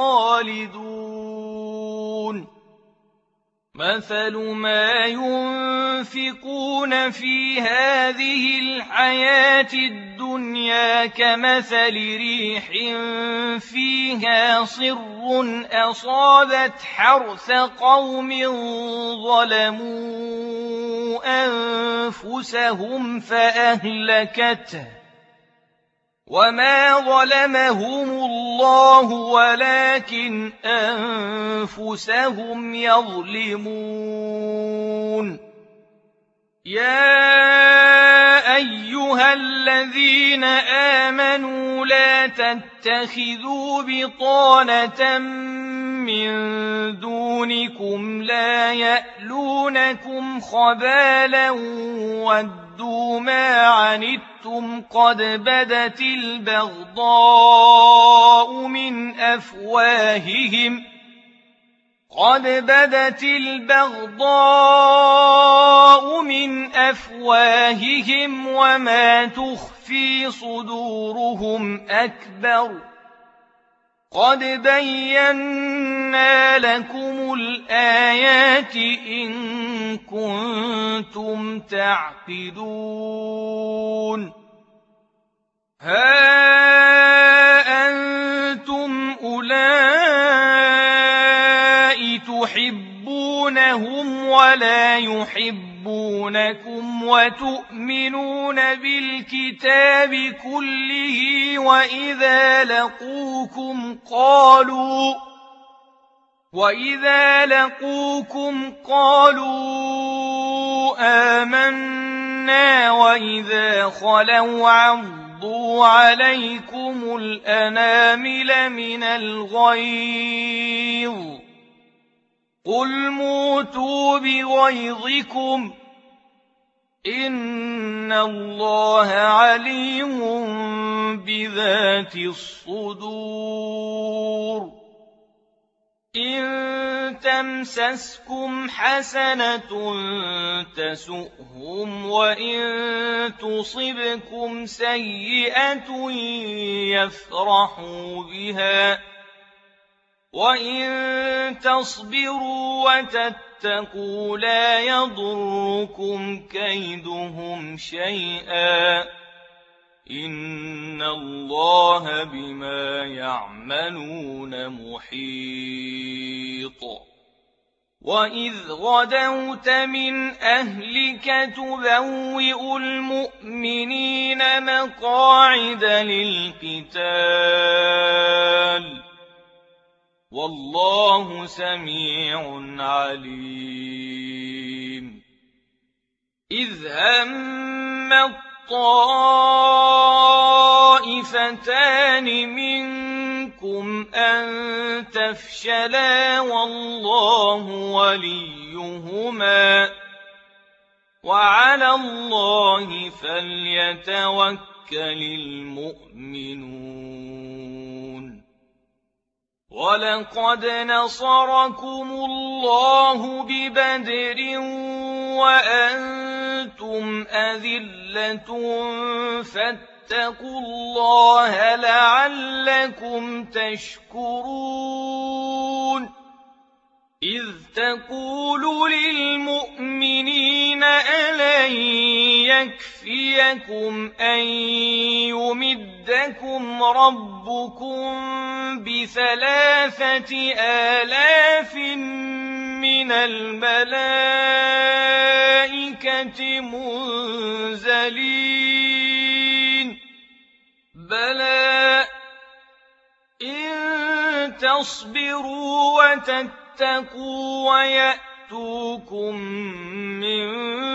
خالدون مثل ما ينفقون في هذه الحياة الدنيا كمثل ريح فيها صر أصابت حرث قوم ظلموا أنفسهم فأهلكته وما ظلمهم الله ولكن أنفسهم يظلمون يا أيها الذين آمنوا لا تتخذوا بطانة من دونكم لا يألونكم خبالا ودوا ما عنتم قد بدت البغضاء من أفواههم قد بدت البغضاء من أفواههم وما تخفي صدورهم أكبر قد بينا لكم الآيات إن كنتم تعقلون ها أنتم أولئك تحبونهم ولا يحبونكم وتؤمنون بالكتاب كله وإذا لقوكم قالوا وإذا لقوكم قالوا آمنا وإذا خلوا عضوا عليكم الأنامل من الغيظ قل موتوا بغيظكم إن الله عليم بذات الصدور إن تمسسكم حسنة تسؤهم وإن تصبكم سيئة يفرحوا بها وإن تصبروا وتتقوا لا يضركم كيدهم شيئا إن الله بما يعملون محيط وإذ غدوت من أهلك تبوئ المؤمنين مقاعد للقتال والله سميع عليم إذ هم الطائفتان منكم أن تفشلا والله وليهما وعلى الله فليتوكل المؤمنون ولقد نصركم الله ببدر وأنتم أذلة فاتقوا الله لعلكم تشكرون إذ تقول للمؤمنين ألن يكفيكم أن يمدكم ربكم بثلاثة آلاف من الملائكة منزلين بلى إن تصبروا وتتقوا واتقوا ويأتوكم من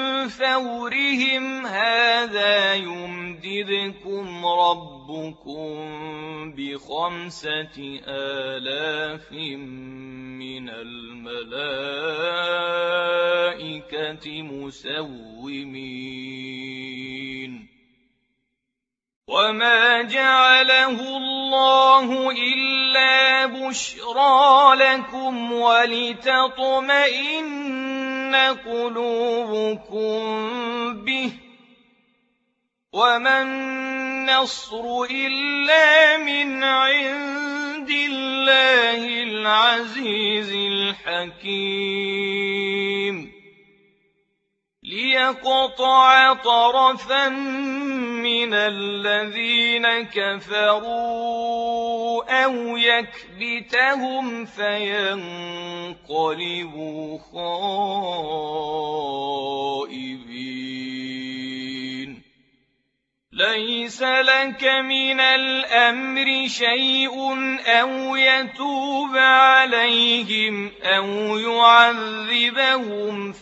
فورهم هذا يمددكم ربكم بخمسة آلاف من الملائكة مسومين. وما جعله الله إلا بشرى لكم ولتطمئن قلوبكم به، وما النصر إلا من عند الله العزيز الحكيم، ليقطع طرفا من الذين كفروا أو يكبتهم فينقلبوا خائبين. ليس لك من الأمر شيء أو يتوب عليهم أو يعذبهم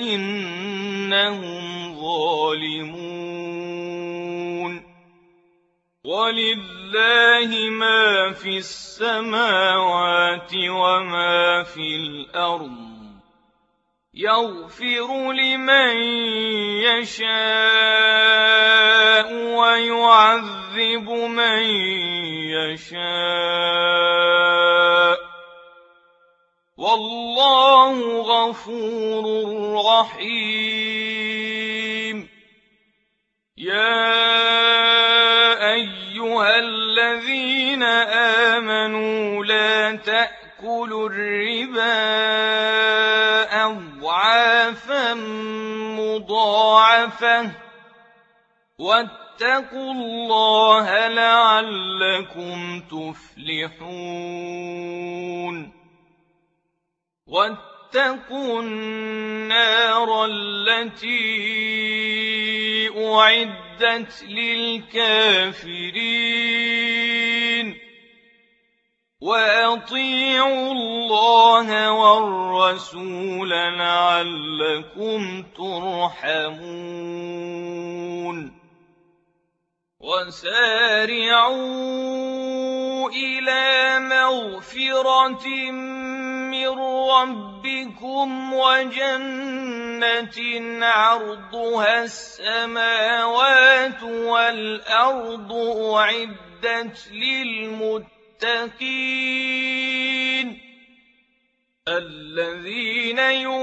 فإنهم ظالمون. ولله ما في السماوات وما في الأرض، يغفر لمن يشاء ويعذب من يشاء، والله غفور رحيم. يا أيها الذين آمنوا لا تأكلوا الربا أضعافا مضاعفة، واتقوا الله لعلكم تفلحون. واتقوا النار التي أعدت للكافرين، وأطيعوا الله والرسول لعلكم ترحمون. وسارعوا إلى مغفرة من ربكم وجنة عرضها السماوات والأرض أعدت للمتقين، الذين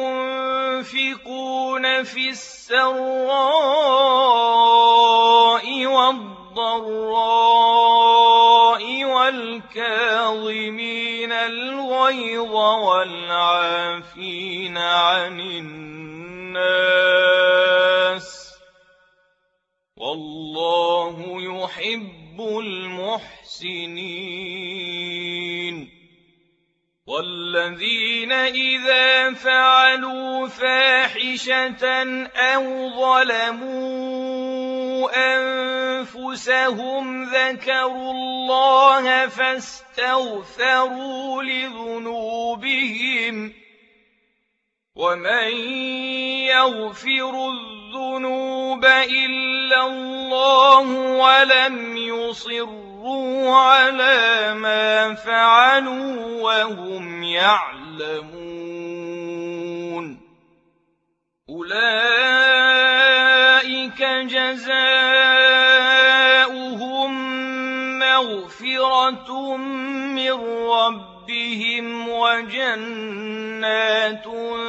ينفقون في السراء والضراء والكاظمين الغيظ والعافين عن الناس، والله يحب المحسنين. والذين إذا فعلوا فاحشة أو ظلموا أنفسهم ذكروا الله فاستغفروا لذنوبهم، ومن يغفر الذنوب إلا الله ولم يصروا على ما فعلوا وهم يعلمون، أولئك جزاؤهم مغفرة من ربهم وجنات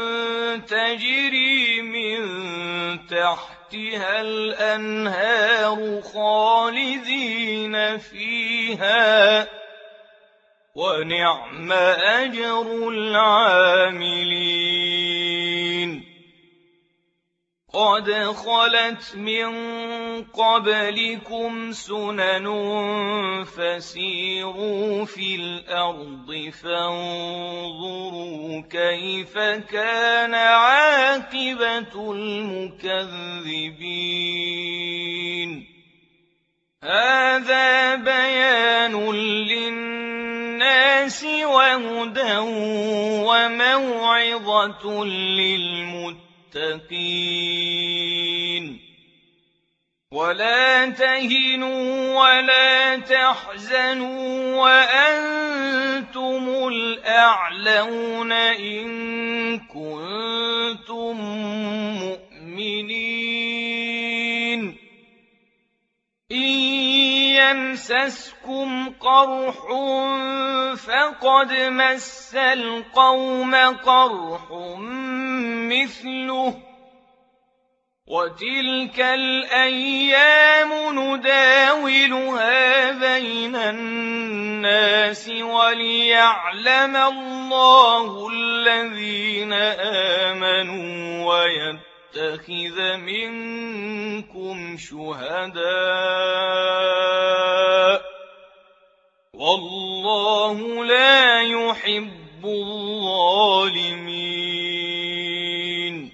تجري من تحتها الأنهار خالدين فيها، ونعم أجر العاملين. قد خلت من قبلكم سنن فسيروا في الأرض فانظروا كيف كان عاقبة المكذبين. هذا بيان للناس النَّاسِ وَهُدًى وَمَوْعِظَةٌ لِّلْمُتَّقِينَ وَلَا تَهِنُوا وَلَا تَحْزَنُوا وَأَنتُمُ الْأَعْلَوْنَ إِن كُنتُم مُّؤْمِنِينَ إِن يَمْسَسْكُمْ قَرْحٌ فَقَدْ مَسَّ الْقَوْمَ قَرْحٌ مِّثْلُهُ ۚ وَتِلْكَ الْأَيَّامُ نُدَاوِلُهَا بَيْنَ النَّاسِ وَلِيَعْلَمَ اللَّهُ الَّذِينَ آمَنُوا وَيَتَّخِذَ مِنكُمْ شُهَدَاءَ ۗ وَاللَّهُ لَا يُحِبُّ الظَّالِمِينَ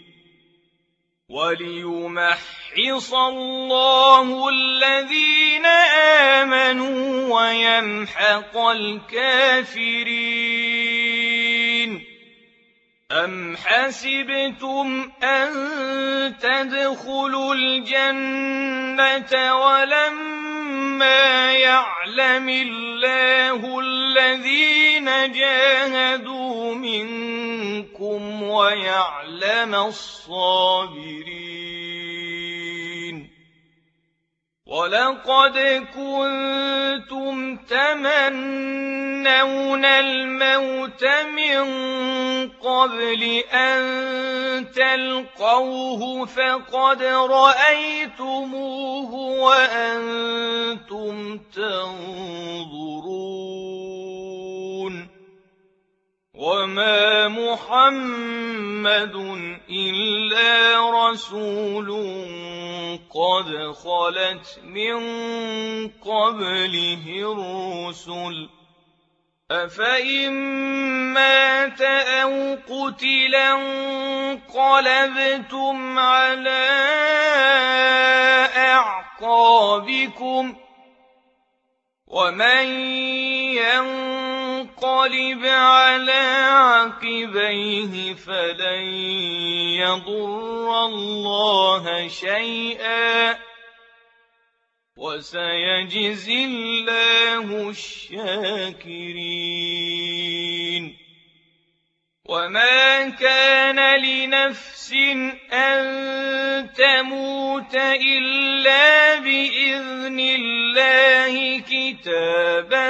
وَلِيُمَحِّصَ اللَّهُ الَّذِينَ آمَنُوا وَيَمْحَقَ الْكَافِرِينَ أَمْ حَسِبْتُمْ أَن تَدْخُلُوا الْجَنَّةَ وَلَمَّا يَعْلَمِ اللَّهُ الَّذِينَ جَاهَدُوا مِنكُمْ وَيَعْلَمَ الصَّابِرِينَ وَلَقَدْ كُنتُمْ تَمَنَّوْنَ الْمَوْتَ مِن قَبْلِ أَن تَلْقَوْهُ فَقَدْ رَأَيْتُمُوهُ وَأَنتُمْ تَنظُرُونَ وَمَا مُحَمَّدٌ إِلَّا رَسُولٌ قَدْ خَلَتْ مِن قَبْلِهِ الرُّسُلُ ۚ أَفَإِن مَّاتَ أَوْ قُتِلَ انقَلَبْتُمْ عَلَىٰ أَعْقَابِكُمْ ۚ وَمَن يَنقَلِبْ عَلَىٰ عَقِبَيْهِ فَلَن يَضُرَّ اللَّهَ شَيْئًا ۗ وَسَيَجْزِي اللَّهُ الشَّاكِرِينَ وَمَا كَانَ لِنَفْسٍ أَن تَمُوتَ إِلَّا بِإِذْنِ اللَّهِ كِتَابًا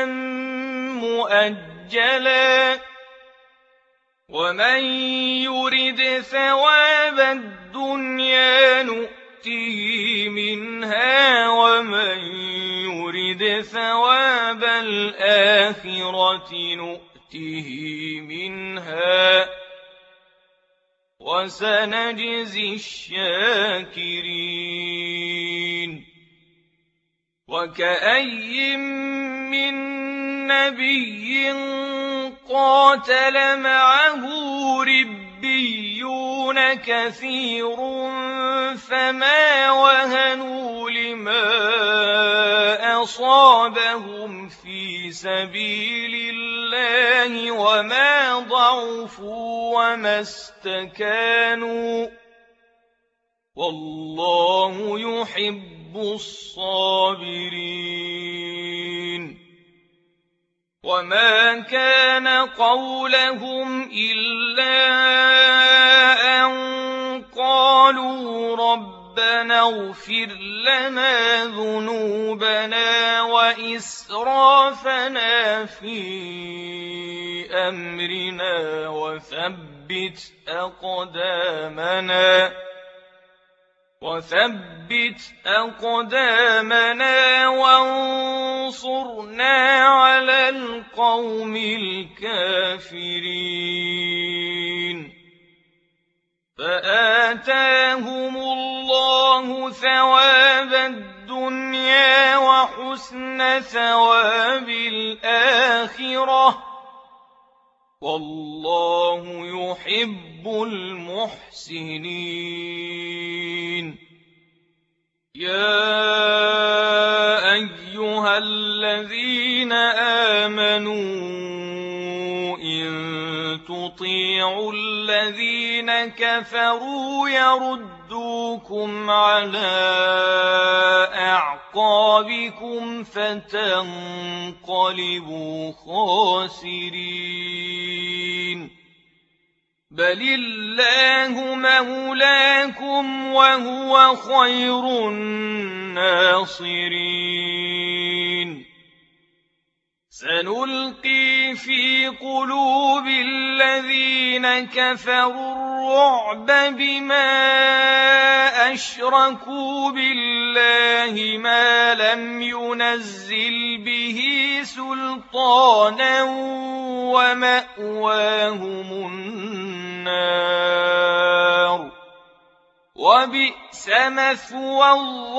مُّؤَجَّلًا ۗ وَمَن يُرِدْ ثَوَابَ الدُّنْيَا نُؤْتِهِ مِنْهَا وَمَن يُرِدْ ثَوَابَ الْآخِرَةِ نُؤْتِهِ مِنْهَا ۚ وَسَنَجْزِي الشَّاكِرِينَ وَكَأَيِّن مِّن نَّبِيٍّ قَاتَلَ مَعَهُ رِبِّيُّونَ كَثِيرٌ فَمَا وَهَنُوا لِمَا أَصَابَهُمْ فِي سَبِيلِ اللَّهِ وَمَا ضَعُفُوا وَمَا اسْتَكَانُوا ۗ وَاللَّهُ يُحِبُّ الصَّابِرِينَ وَمَا كَانَ قَوْلَهُمْ إِلَّا أَن قَالُوا رَبَّنَا اغْفِرْ لَنَا ذُنُوبَنَا وَإِسْرَافَنَا فِي أَمْرِنَا وَثَبِّتْ أَقْدَامَنَا وَثَبِّتْ أَقْدَامَنَا وَانصُرْنَا عَلَى الْقَوْمِ الْكَافِرِينَ فَآتَاهُمُ اللَّهُ ثَوَابَ الدُّنْيَا وَحُسْنَ ثَوَابِ الْآخِرَةِ ۗ وَاللَّهُ يُحِبُّ الْمُحْسِنِينَ يَا أَيُّهَا الَّذِينَ آمَنُوا كفروا يردوكم على أعقابكم فتنقلبوا خاسرين بل الله مولاكم وهو خير الناصرين سنلقي في قلوب الذين كفروا الرعب بما أشركوا بالله ما لم ينزل به سلطانا ومأواهم النار وبئس مثوى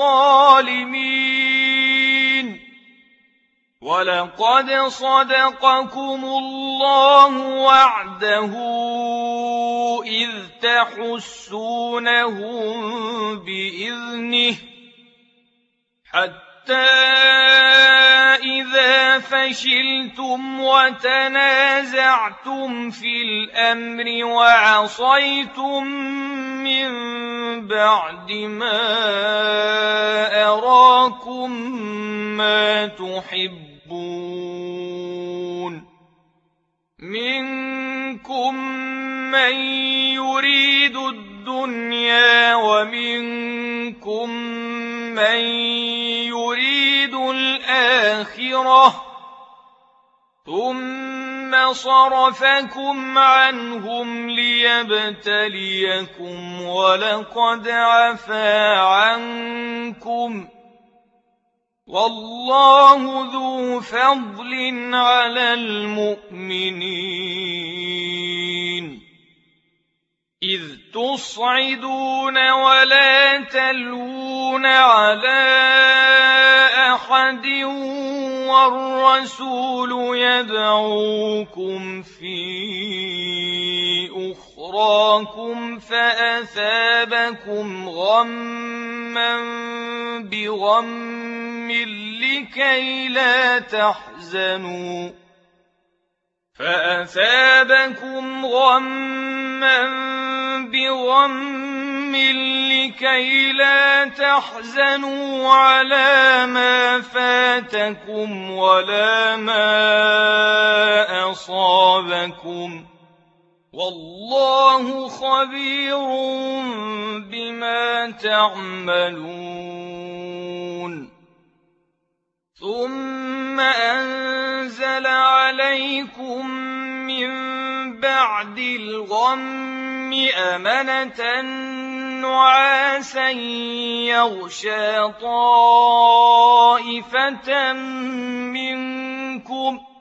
الظالمين ولقد صدقكم الله وعده إذ تحسونهم بإذنه حتى إذا فشلتم وتنازعتم في الأمر وعصيتم من بعد ما أراكم ما تحبون منكم من يريد الدنيا ومنكم من يريد الآخرة ثم صرفكم عنهم ليبتليكم ولقد عفا عنكم والله ذو فضل على المؤمنين إذ تصعدون ولا تلوون على أحد والرسول يدعوكم في أخراكم فأثابكم غما بغم لكي لا تحزنوا فأثابكم غما بغم لكي لا تحزنوا على ما فاتكم ولا ما أصابكم والله خبير بما تعملون ثم أنزل عليكم من بعد الغم أمنة نعاسا يغشى طائفة منكم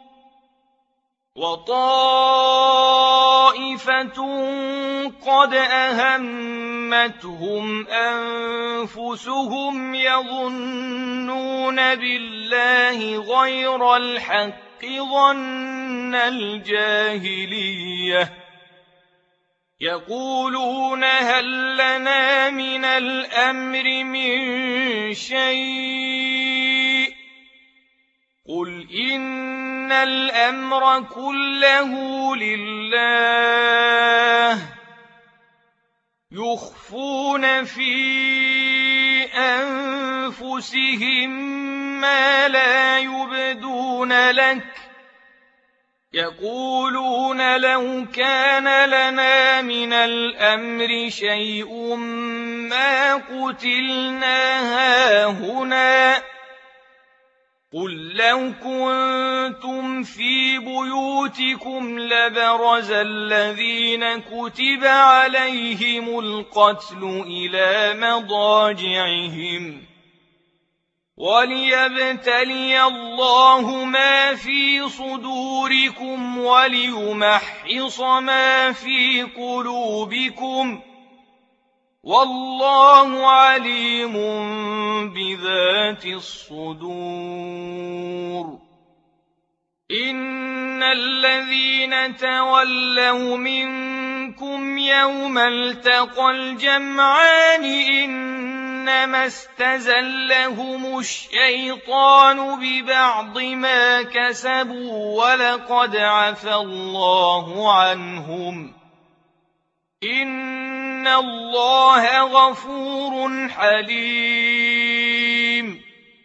وطائفة قد أهمتهم أنفسهم يظنون بالله غير الحق ظن الجاهلية يقولون هل لنا من الأمر من شيء قل إن الأمر كله لله يخفون في أنفسهم ما لا يبدون لك يقولون لو كان لنا من الأمر شيء ما قتلنا هاهنا قل لو كنتم في بيوتكم لبرز الذين كتب عليهم القتل إلى مضاجعهم وليبتلي الله ما في صدوركم وليمحص ما في قلوبكم والله عليم بذات الصدور إن الذين تولوا منكم يوم التقى الجمعان إنما استزلهم الشيطان ببعض ما كسبوا ولقد عفى الله عنهم إن الله غفور حليم.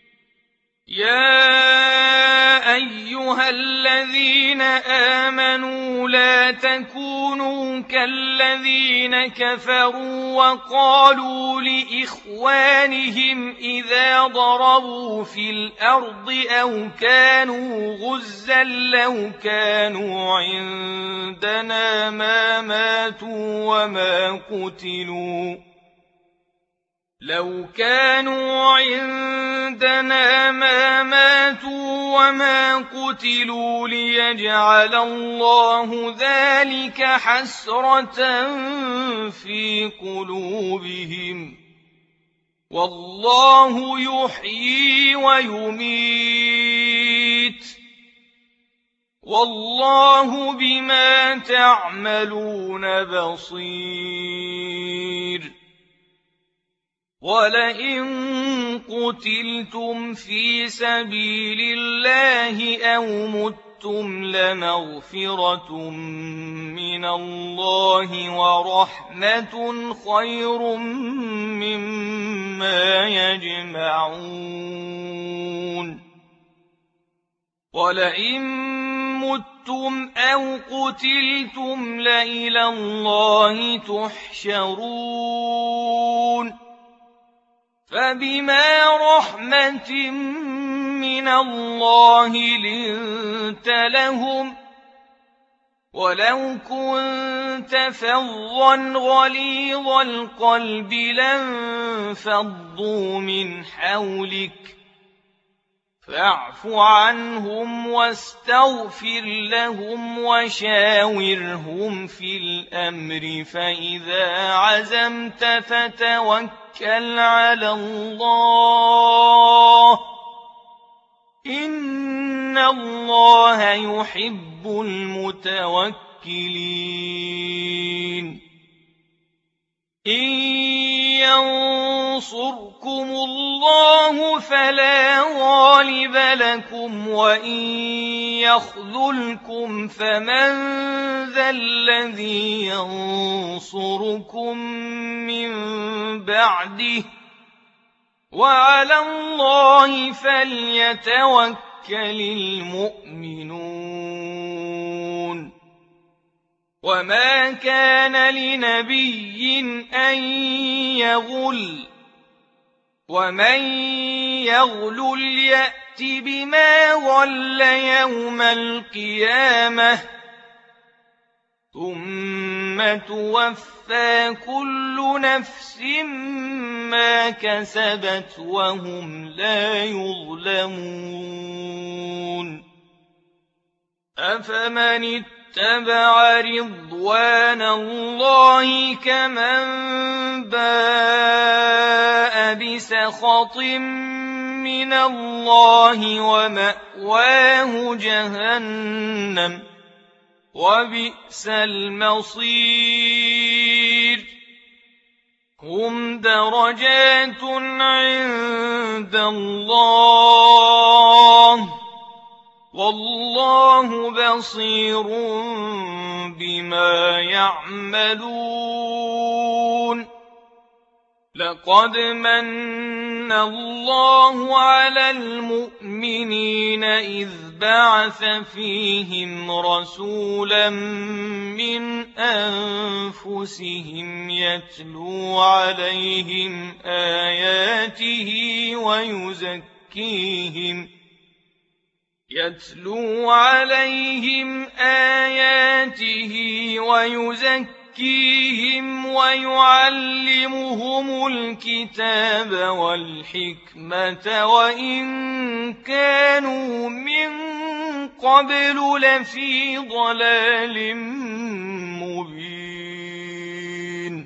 يا أيها الذين آمنوا لا تكونوا كالذين كفروا وقالوا لإخوانهم إذا ضربوا في الأرض أو كانوا غزا لو كانوا عندنا ما ماتوا وما قتلوا لو كانوا عندنا ما ماتوا وما قتلوا ليجعل الله ذلك حسرة في قلوبهم والله يحيي ويميت والله بما تعملون بصير. ولئن قتلتم في سبيل الله أو متم لمغفرة من الله ورحمة خير مما يجمعون. ولئن متم أو قتلتم لإلى الله تحشرون. فبما رحمة من الله لنت لهم ولو كنت فظا غليظ القلب لانفضوا من حولك فاعف عنهم واستغفر لهم وشاورهم في الأمر فإذا عزمت فتوكل على الله إن الله يحب المتوكلين. إن ينصركم الله فلا غالب لكم وإن يخذلكم فمن ذا الذي ينصركم من بعده وعلى الله فليتوكل المؤمنون. وما كان لنبي أن يغل ومن يغلل يأت بما غل يوم القيامة ثم توفى كل نفس ما كسبت وهم لا يظلمون. أفمن اتبع رضوان الله كمن باء بسخط من الله ومأواه جهنم وبئس المصير. هم درجات عند الله والله بصير بما يعملون. لقد من الله على المؤمنين إذ بعث فيهم رسولا من أنفسهم يتلو عليهم آياته ويزكيهم يتلو عليهم آياته ويزكيهم ويعلمهم الكتاب والحكمة وإن كانوا من قبل لفي ضلال مبين.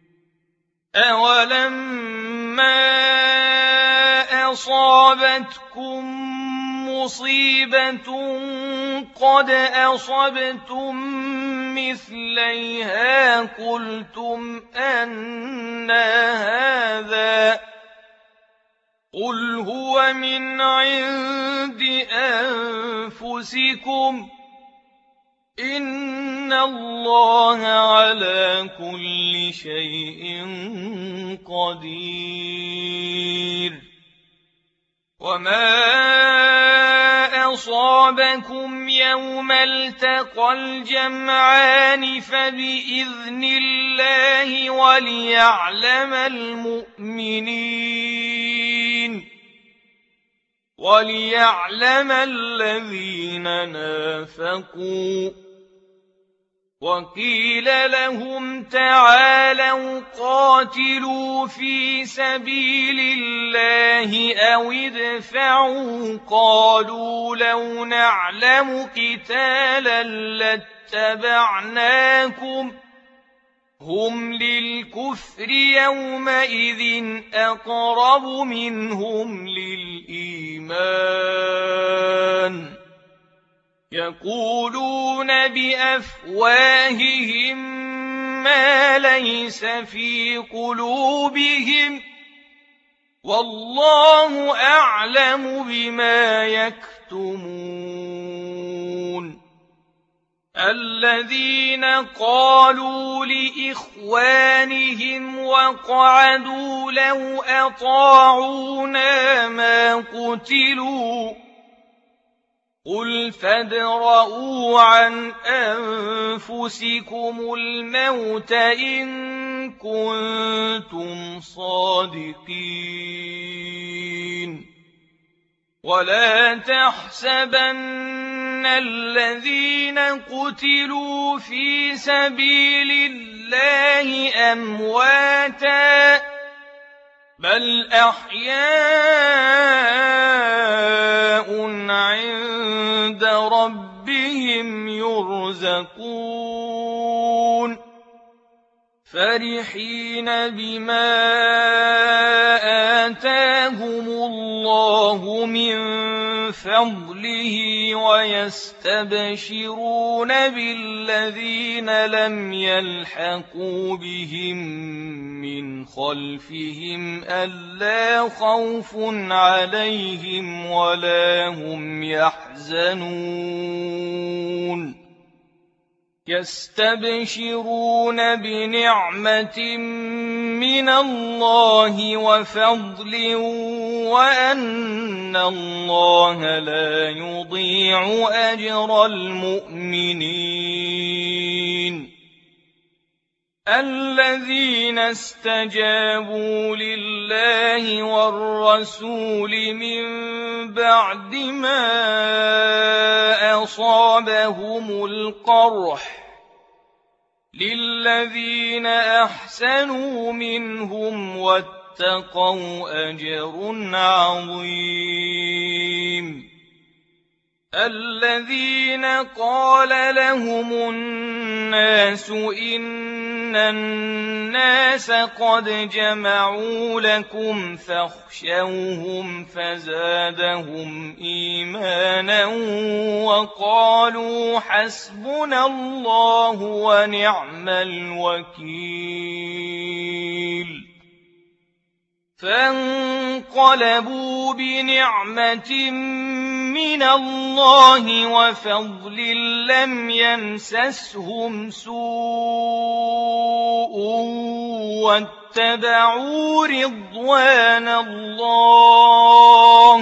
أولما أصابتكم مصيبة قد أصبتم مثليها قلتم أنى هذا قل هو من عند أنفسكم إِنَّ اللَّهَ عَلَى كُلِّ شَيْءٍ قَدِيرٌ وَمَا أَصَابَكُمْ يَوْمَ الْتَقَى الْجَمْعَانِ فَبِإِذْنِ اللَّهِ وَلِيَعْلَمَ الْمُؤْمِنِينَ وَلِيَعْلَمَ الَّذِينَ نَافَقُوا وَقِيلَ لَهُمْ تَعَالَوْا قَاتِلُوا فِي سَبِيلِ اللَّهِ أَوِ ادْفَعُوا قَالُوا لَوْ نَعْلَمُ قِتَالًا لَاتَّبَعْنَاكُمْ هُمْ لِلْكُفْرِ يَوْمَئِذٍ أَقْرَبُ مِنْهُمْ لِلْإِيمَانِ يَقُولُونَ بِأَفْوَاهِهِم مَّا لَيْسَ فِي قُلُوبِهِمْ وَاللَّهُ أَعْلَمُ بِمَا يَكْتُمُونَ الَّذِينَ قَالُوا لِإِخْوَانِهِمْ وَقَعَدُوا لَوْ أَطَاعُونَا مَا قُتِلُوا قُلْ فَادْرَءُوا عَنْ أَنفُسِكُمُ الْمَوْتَ إِن كُنتُمْ صَادِقِينَ وَلَا تَحْسَبَنَّ الَّذِينَ قُتِلُوا فِي سَبِيلِ اللَّهِ أَمْوَاتًا بَلْ أَحْيَاءٌ عِندَ رَبِّهِمْ يُرْزَقُونَ فَرِحِينَ بِمَا آتَاهُمُ اللَّهُ مِنْ فَضْلِهِ وَيَسْتَبْشِرُونَ بِالَّذِينَ لَمْ يَلْحَقُوا بِهِم مِّنْ خَلْفِهِمْ أَلَّا خَوْفٌ عَلَيْهِمْ وَلَا هُمْ يَحْزَنُونَ يَسْتَبْشِرُونَ بِنِعْمَةٍ مِّنَ اللَّهِ وَفَضْلٍ وَأَنَّ اللَّهَ لَا يُضِيعُ أَجْرَ الْمُؤْمِنِينَ الَّذِينَ اسْتَجَابُوا لِلَّهِ وَالرَّسُولِ مِن بَعْدِ مَا أَصَابَهُمُ الْقَرْحُ لِلَّذِينَ أَحْسَنُوا مِنْهُمْ وَاتَّقَوْا أَجْرٌ عَظِيمٌ الَّذِينَ قَالَ لَهُمُ النَّاسُ إِنَّ النَّاسَ قَدْ جَمَعُوا لَكُمْ فَاخْشَوْهُمْ فَزَادَهُمْ إِيمَانًا وَقَالُوا حَسْبُنَا اللَّهُ وَنِعْمَ الْوَكِيلُ فَانقَلَبُوا بِنِعْمَةٍ مِّنَ اللَّهِ وَفَضْلٍ لَّمْ يَمْسَسْهُمْ سُوءٌ وَاتَّبَعُوا رِضْوَانَ اللَّهِ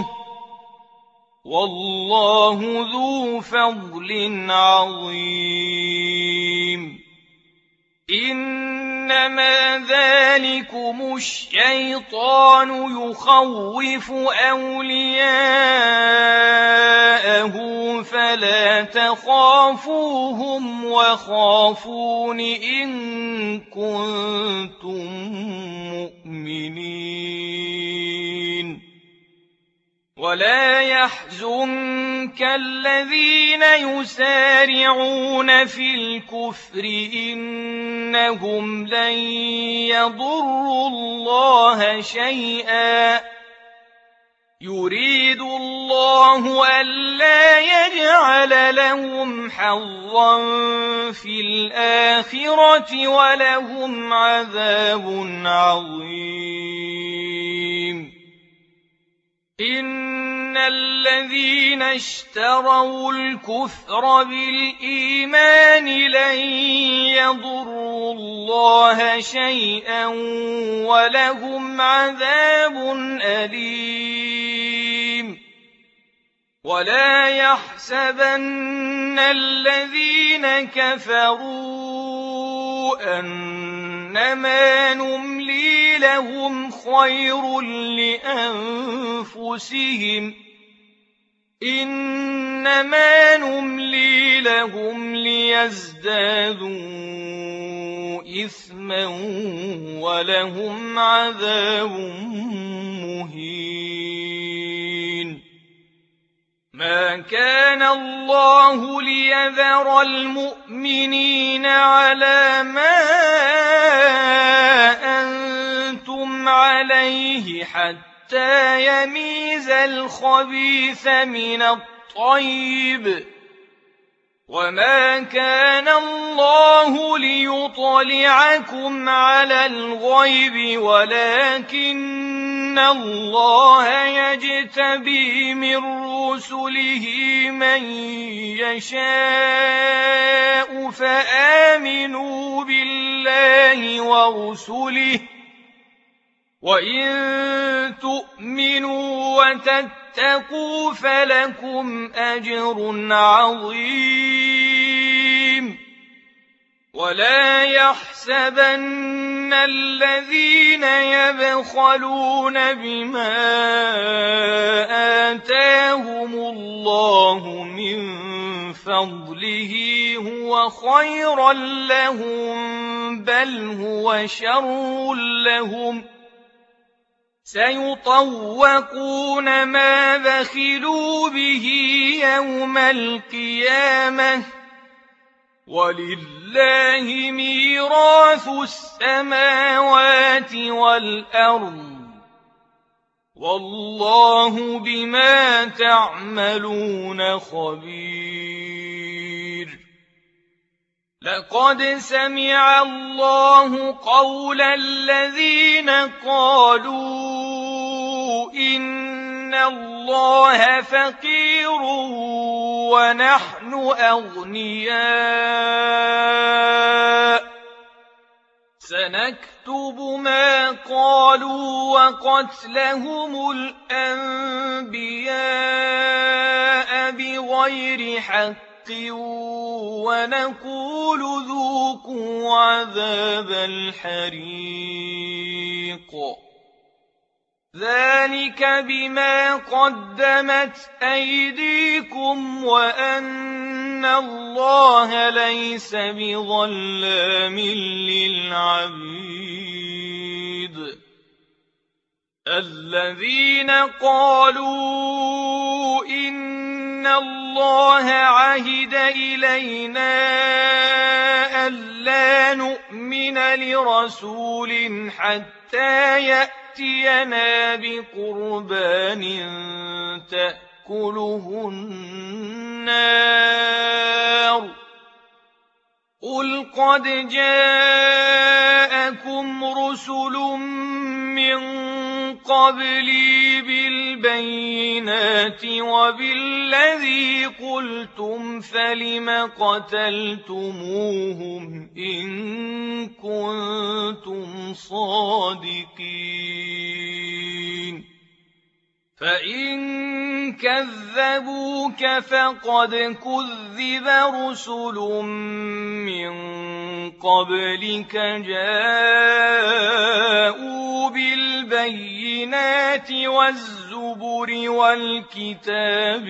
وَاللَّهُ ذُو فَضْلٍ عَظِيمٍ إِنَّمَا ذَلِكُمُ الشَّيْطَانُ يُخَوِّفُ أَوْلِيَاءَهُ فَلَا تَخَافُوهُمْ وَخَافُونِ إِن كُنتُم مُّؤْمِنِينَ وَلَا يَحْزُنكَ الَّذِينَ يُسَارِعُونَ فِي الْكُفْرِ إِنَّهُمْ لَن يَضُرُّوا اللَّهَ شَيْئًا يُرِيدُ اللَّهُ أَلَّا يَجْعَلَ لَهُمْ حَظًّا في الْآخِرَةِ وَلَهُمْ عَذَابٌ عَظِيمٌ الذين اشتروا الكفر بالإيمان لن يضروا الله شيئا ولهم عذاب أليم ولا يحسبن الذين كفروا أنما نملي لهم خير لأنفسهم إنما نملي لهم ليزدادوا إثما ولهم عذاب مهين ما كان الله ليذر المؤمنين على ما أنتم عليه حتى يميز الخبيث من الطيب وما كان الله ليطلعكم على الغيب ولكن الله يجتبي من رسله من يشاء فآمنوا بالله ورسله وإن تؤمنوا وتتقوا فلكم أجر عظيم ولا يحسبن الذين يبخلون بما آتاهم الله من فضله هو خيرا لهم بل هو شر لهم سيطوقون ما بخلوا به يوم القيامة ولله ميراث السماوات والأرض والله بما تعملون خبير لقد سمع الله قول الذين قالوا إن الله فقير ونحن أغنياء سنكتب ما قالوا وقتلهم الأنبياء بغير حق ونقول ذوقوا عذاب الحريق ذلك بما قدمت أيديكم وأن الله ليس بظلام للعبيد الذين قالوا إن الله عهد إلينا ألا نؤمن لرسول حتى يأتينا بقربان تأكله النار قل قد جاءكم رسل من قبلي بالبينات وبالذي قلتم فلم قتلتموهم إن كنتم صادقين فإن كذبوك فقد كذب رسل من قبلك جاءوا بالبينات والزبر والكتاب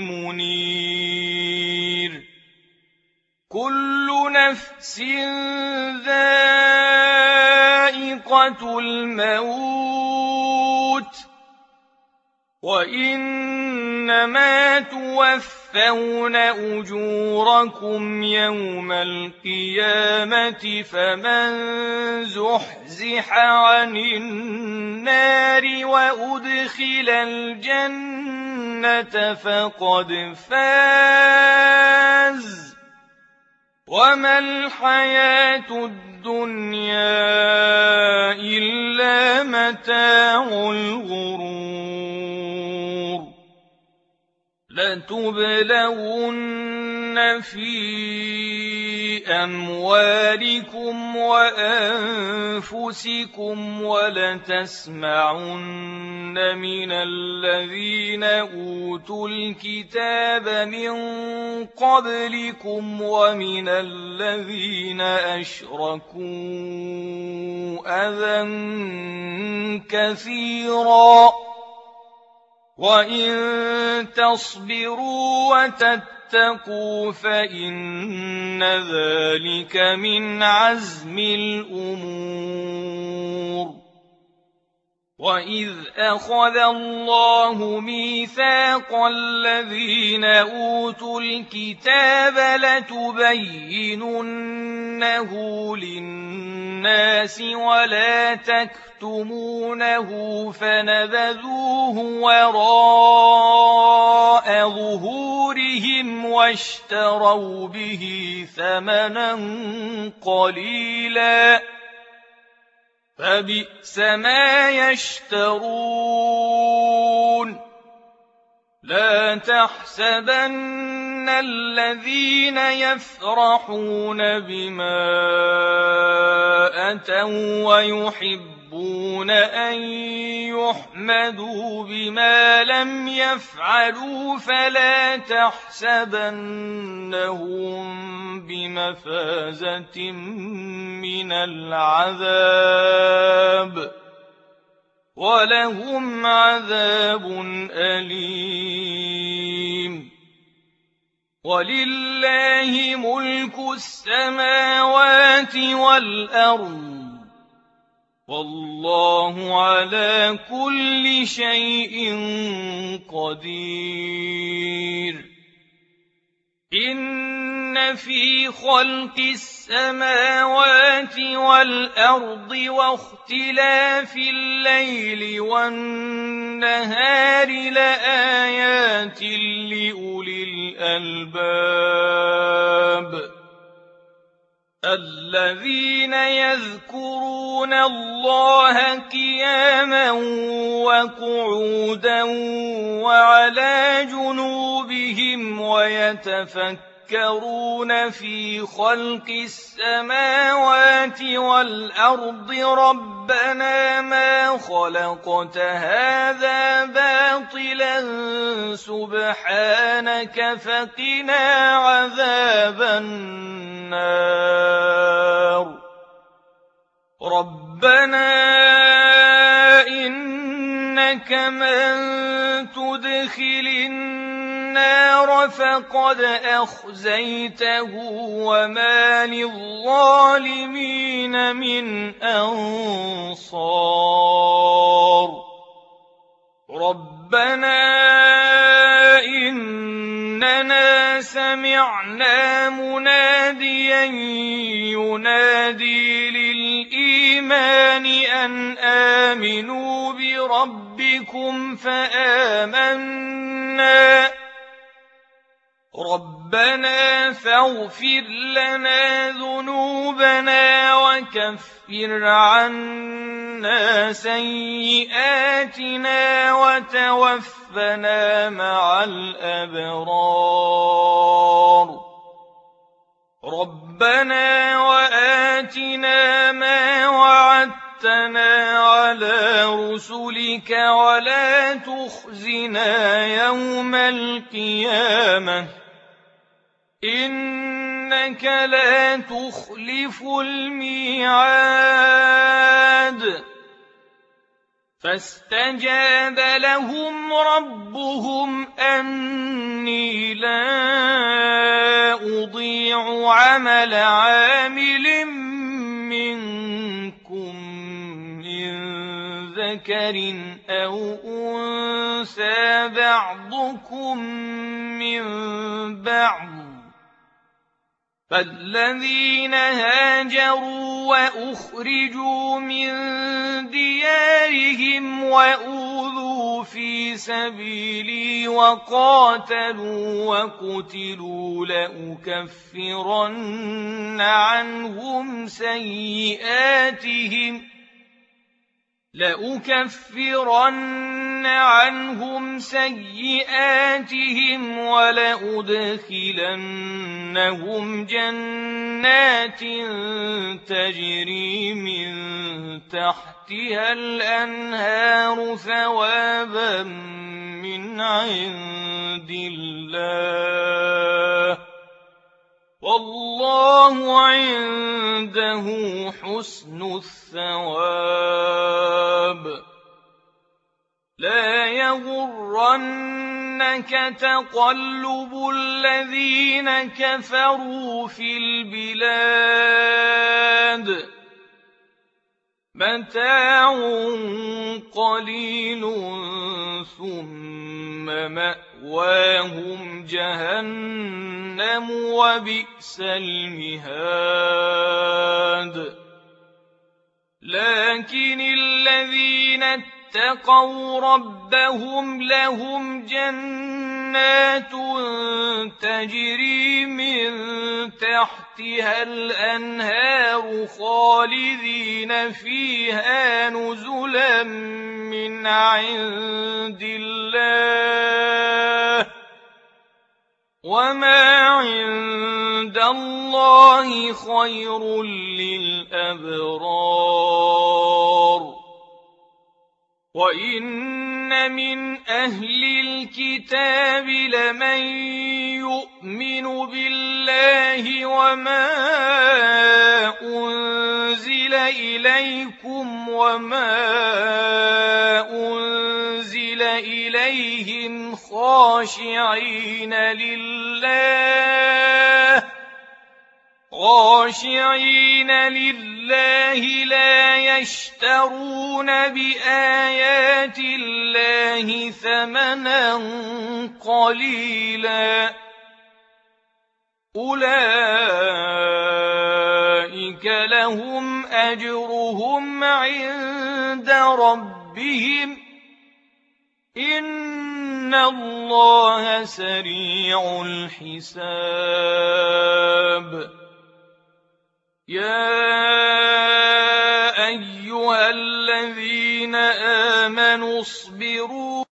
المنير كل نفس ذائقة الموت وإنما توفون أجوركم يوم القيامة فمن زحزح عن النار وأدخل الجنة فقد فاز وما الحياة الدنيا إلا متاع الغرور لَتُبْلَوُنَّ فِي أَمْوَالِكُمْ وَأَنفُسِكُمْ وَلَتَسْمَعُنَّ مِنَ الَّذِينَ أُوتُوا الْكِتَابَ مِن قَبْلِكُمْ وَمِنَ الَّذِينَ أَشْرَكُوا أَذًى كَثِيرًا وَإِن تَصْبِرُوا وَتَتَّقُوا فَإِنَّ ذَلِكَ مِنْ عَزْمِ الْأُمُورِ وَإِذْ أَخَذَ اللَّهُ مِيثَاقَ الَّذِينَ أُوتُوا الْكِتَابَ لَتُبَيِّنُنَّهُ لِلنَّاسِ وَلَا تَكْتُمُونَهُ فَنَبَذُوهُ وَرَاءَ ظُهُورِهِمْ وَاشْتَرَوْا بِهِ ثَمَنًا قَلِيلًا فَبِئْسَ مَا يَشْتَرُونَ لَا تَحْسَبَنَّ الَّذِينَ يَفْرَحُونَ بِمَا أَتَوا وَّيُحِبُّونَ أَن يُحْمَدُوا بِمَا لَمْ يَفْعَلُوا فَلَا تَحْسَبَنَّهُم بِمَفَازَةٍ مِّنَ الْعَذَابِ وَلَهُمْ عَذَابٌ أَلِيمٌ وَلِلَّهِ مُلْكُ السَّمَاوَاتِ وَالْأَرْضِ وَاللَّهُ عَلَى كُلِّ شَيْءٍ قَدِيرٌ إِنَّ فِي خَلْقِ السَّمَاوَاتِ وَالْأَرْضِ وَاخْتِلَافِ اللَّيْلِ وَالنَّهَارِ لَآيَاتٍ لِّأُولِي الْأَلْبَابِ الَّذِينَ يَذْكُرُونَ اللَّهَ قِيَامًا وَقُعُودًا وَعَلَىٰ جُنُوبِهِمْ وَيَتَفَكَّرُونَ فِي خَلْقِ السَّمَاوَاتِ وَالْأَرْضِ رَبَّنَا مَا خَلَقْتَ هَٰذَا بَاطِلًا سُبْحَانَكَ فَقِنَا عَذَابَ النَّارِ رَبَّنَا إِنَّكَ مَن تُدْخِلِ النَّارَ فَقَدْ أَخْزَيْتَهُ وَمَا لِلظَّالِمِينَ مِنْ أَنصَارٍ رَبَّنَا إِنَّنَا سَمِعْنَا مُنَادِيًا يُنَادِي لِلْإِيمَانِ أَنْ آمِنُوا بِرَبِّكُمْ فَآمَنَّا رَبَّنَا فَاغْفِرْ لَنَا ذُنُوبَنَا وَكَفِّرْ عَنَّا سَيِّئَاتِنَا وَتَوَفَّنَا مَعَ الْأَبْرَارِ رَبَّنَا وَآتِنَا مَا وَعَدتَّنَا عَلَىٰ رُسُلِكَ وَلَا تُخْزِنَا يَوْمَ الْقِيَامَةِ إِنَّكَ لَا تُخْلِفُ الْمِيعَادَ فَاسْتَجَابَ لَهُمْ رَبُّهُمْ أَنِّي لَا أُضِيعُ عَمَلَ عَامِلٍ مِّنكُم مِّن ذَكَرٍ أَوْ أُنثَىٰ بَعْضُكُم مِّن بَعْضٍ فَالَّذِينَ هَاجَرُوا وَأُخْرِجُوا مِن دِيَارِهِمْ وَأُوذُوا فِي سَبِيلِي وَقَاتَلُوا وَقُتِلُوا لَأُكَفِّرَنَّ عَنْهُمْ سَيِّئَاتِهِمْ لَأُكَفِّرَنَّ عنهم سيئاتهم ولأدخلنهم جنات تجري من تحتها الأنهار ثوابا من عند الله والله عنده حسن الثواب. لا يغرنك تقلب الذين كفروا في البلاد متاع قليل ثم مأواهم جهنم وبئس المهاد. لكن الذين اتقوا ربهم لهم جنات تجري من تحتها الأنهار خالدين فيها نزلا من عند الله وما عند الله خير للأبرار. وَإِنَّ مِنْ أَهْلِ الْكِتَابِ لَمَنْ يُؤْمِنُ بِاللَّهِ وَمَا أُنْزِلَ إِلَيْكُمْ وَمَا أُنْزِلَ إِلَيْهِمْ خَاشِعِينَ لِلَّهِ خاشعين لله لا يشترون بآيات الله ثمنا قليلا أولئك لهم أجرهم عند ربهم إن الله سريع الحساب. يا أيها الذين آمنوا اصبروا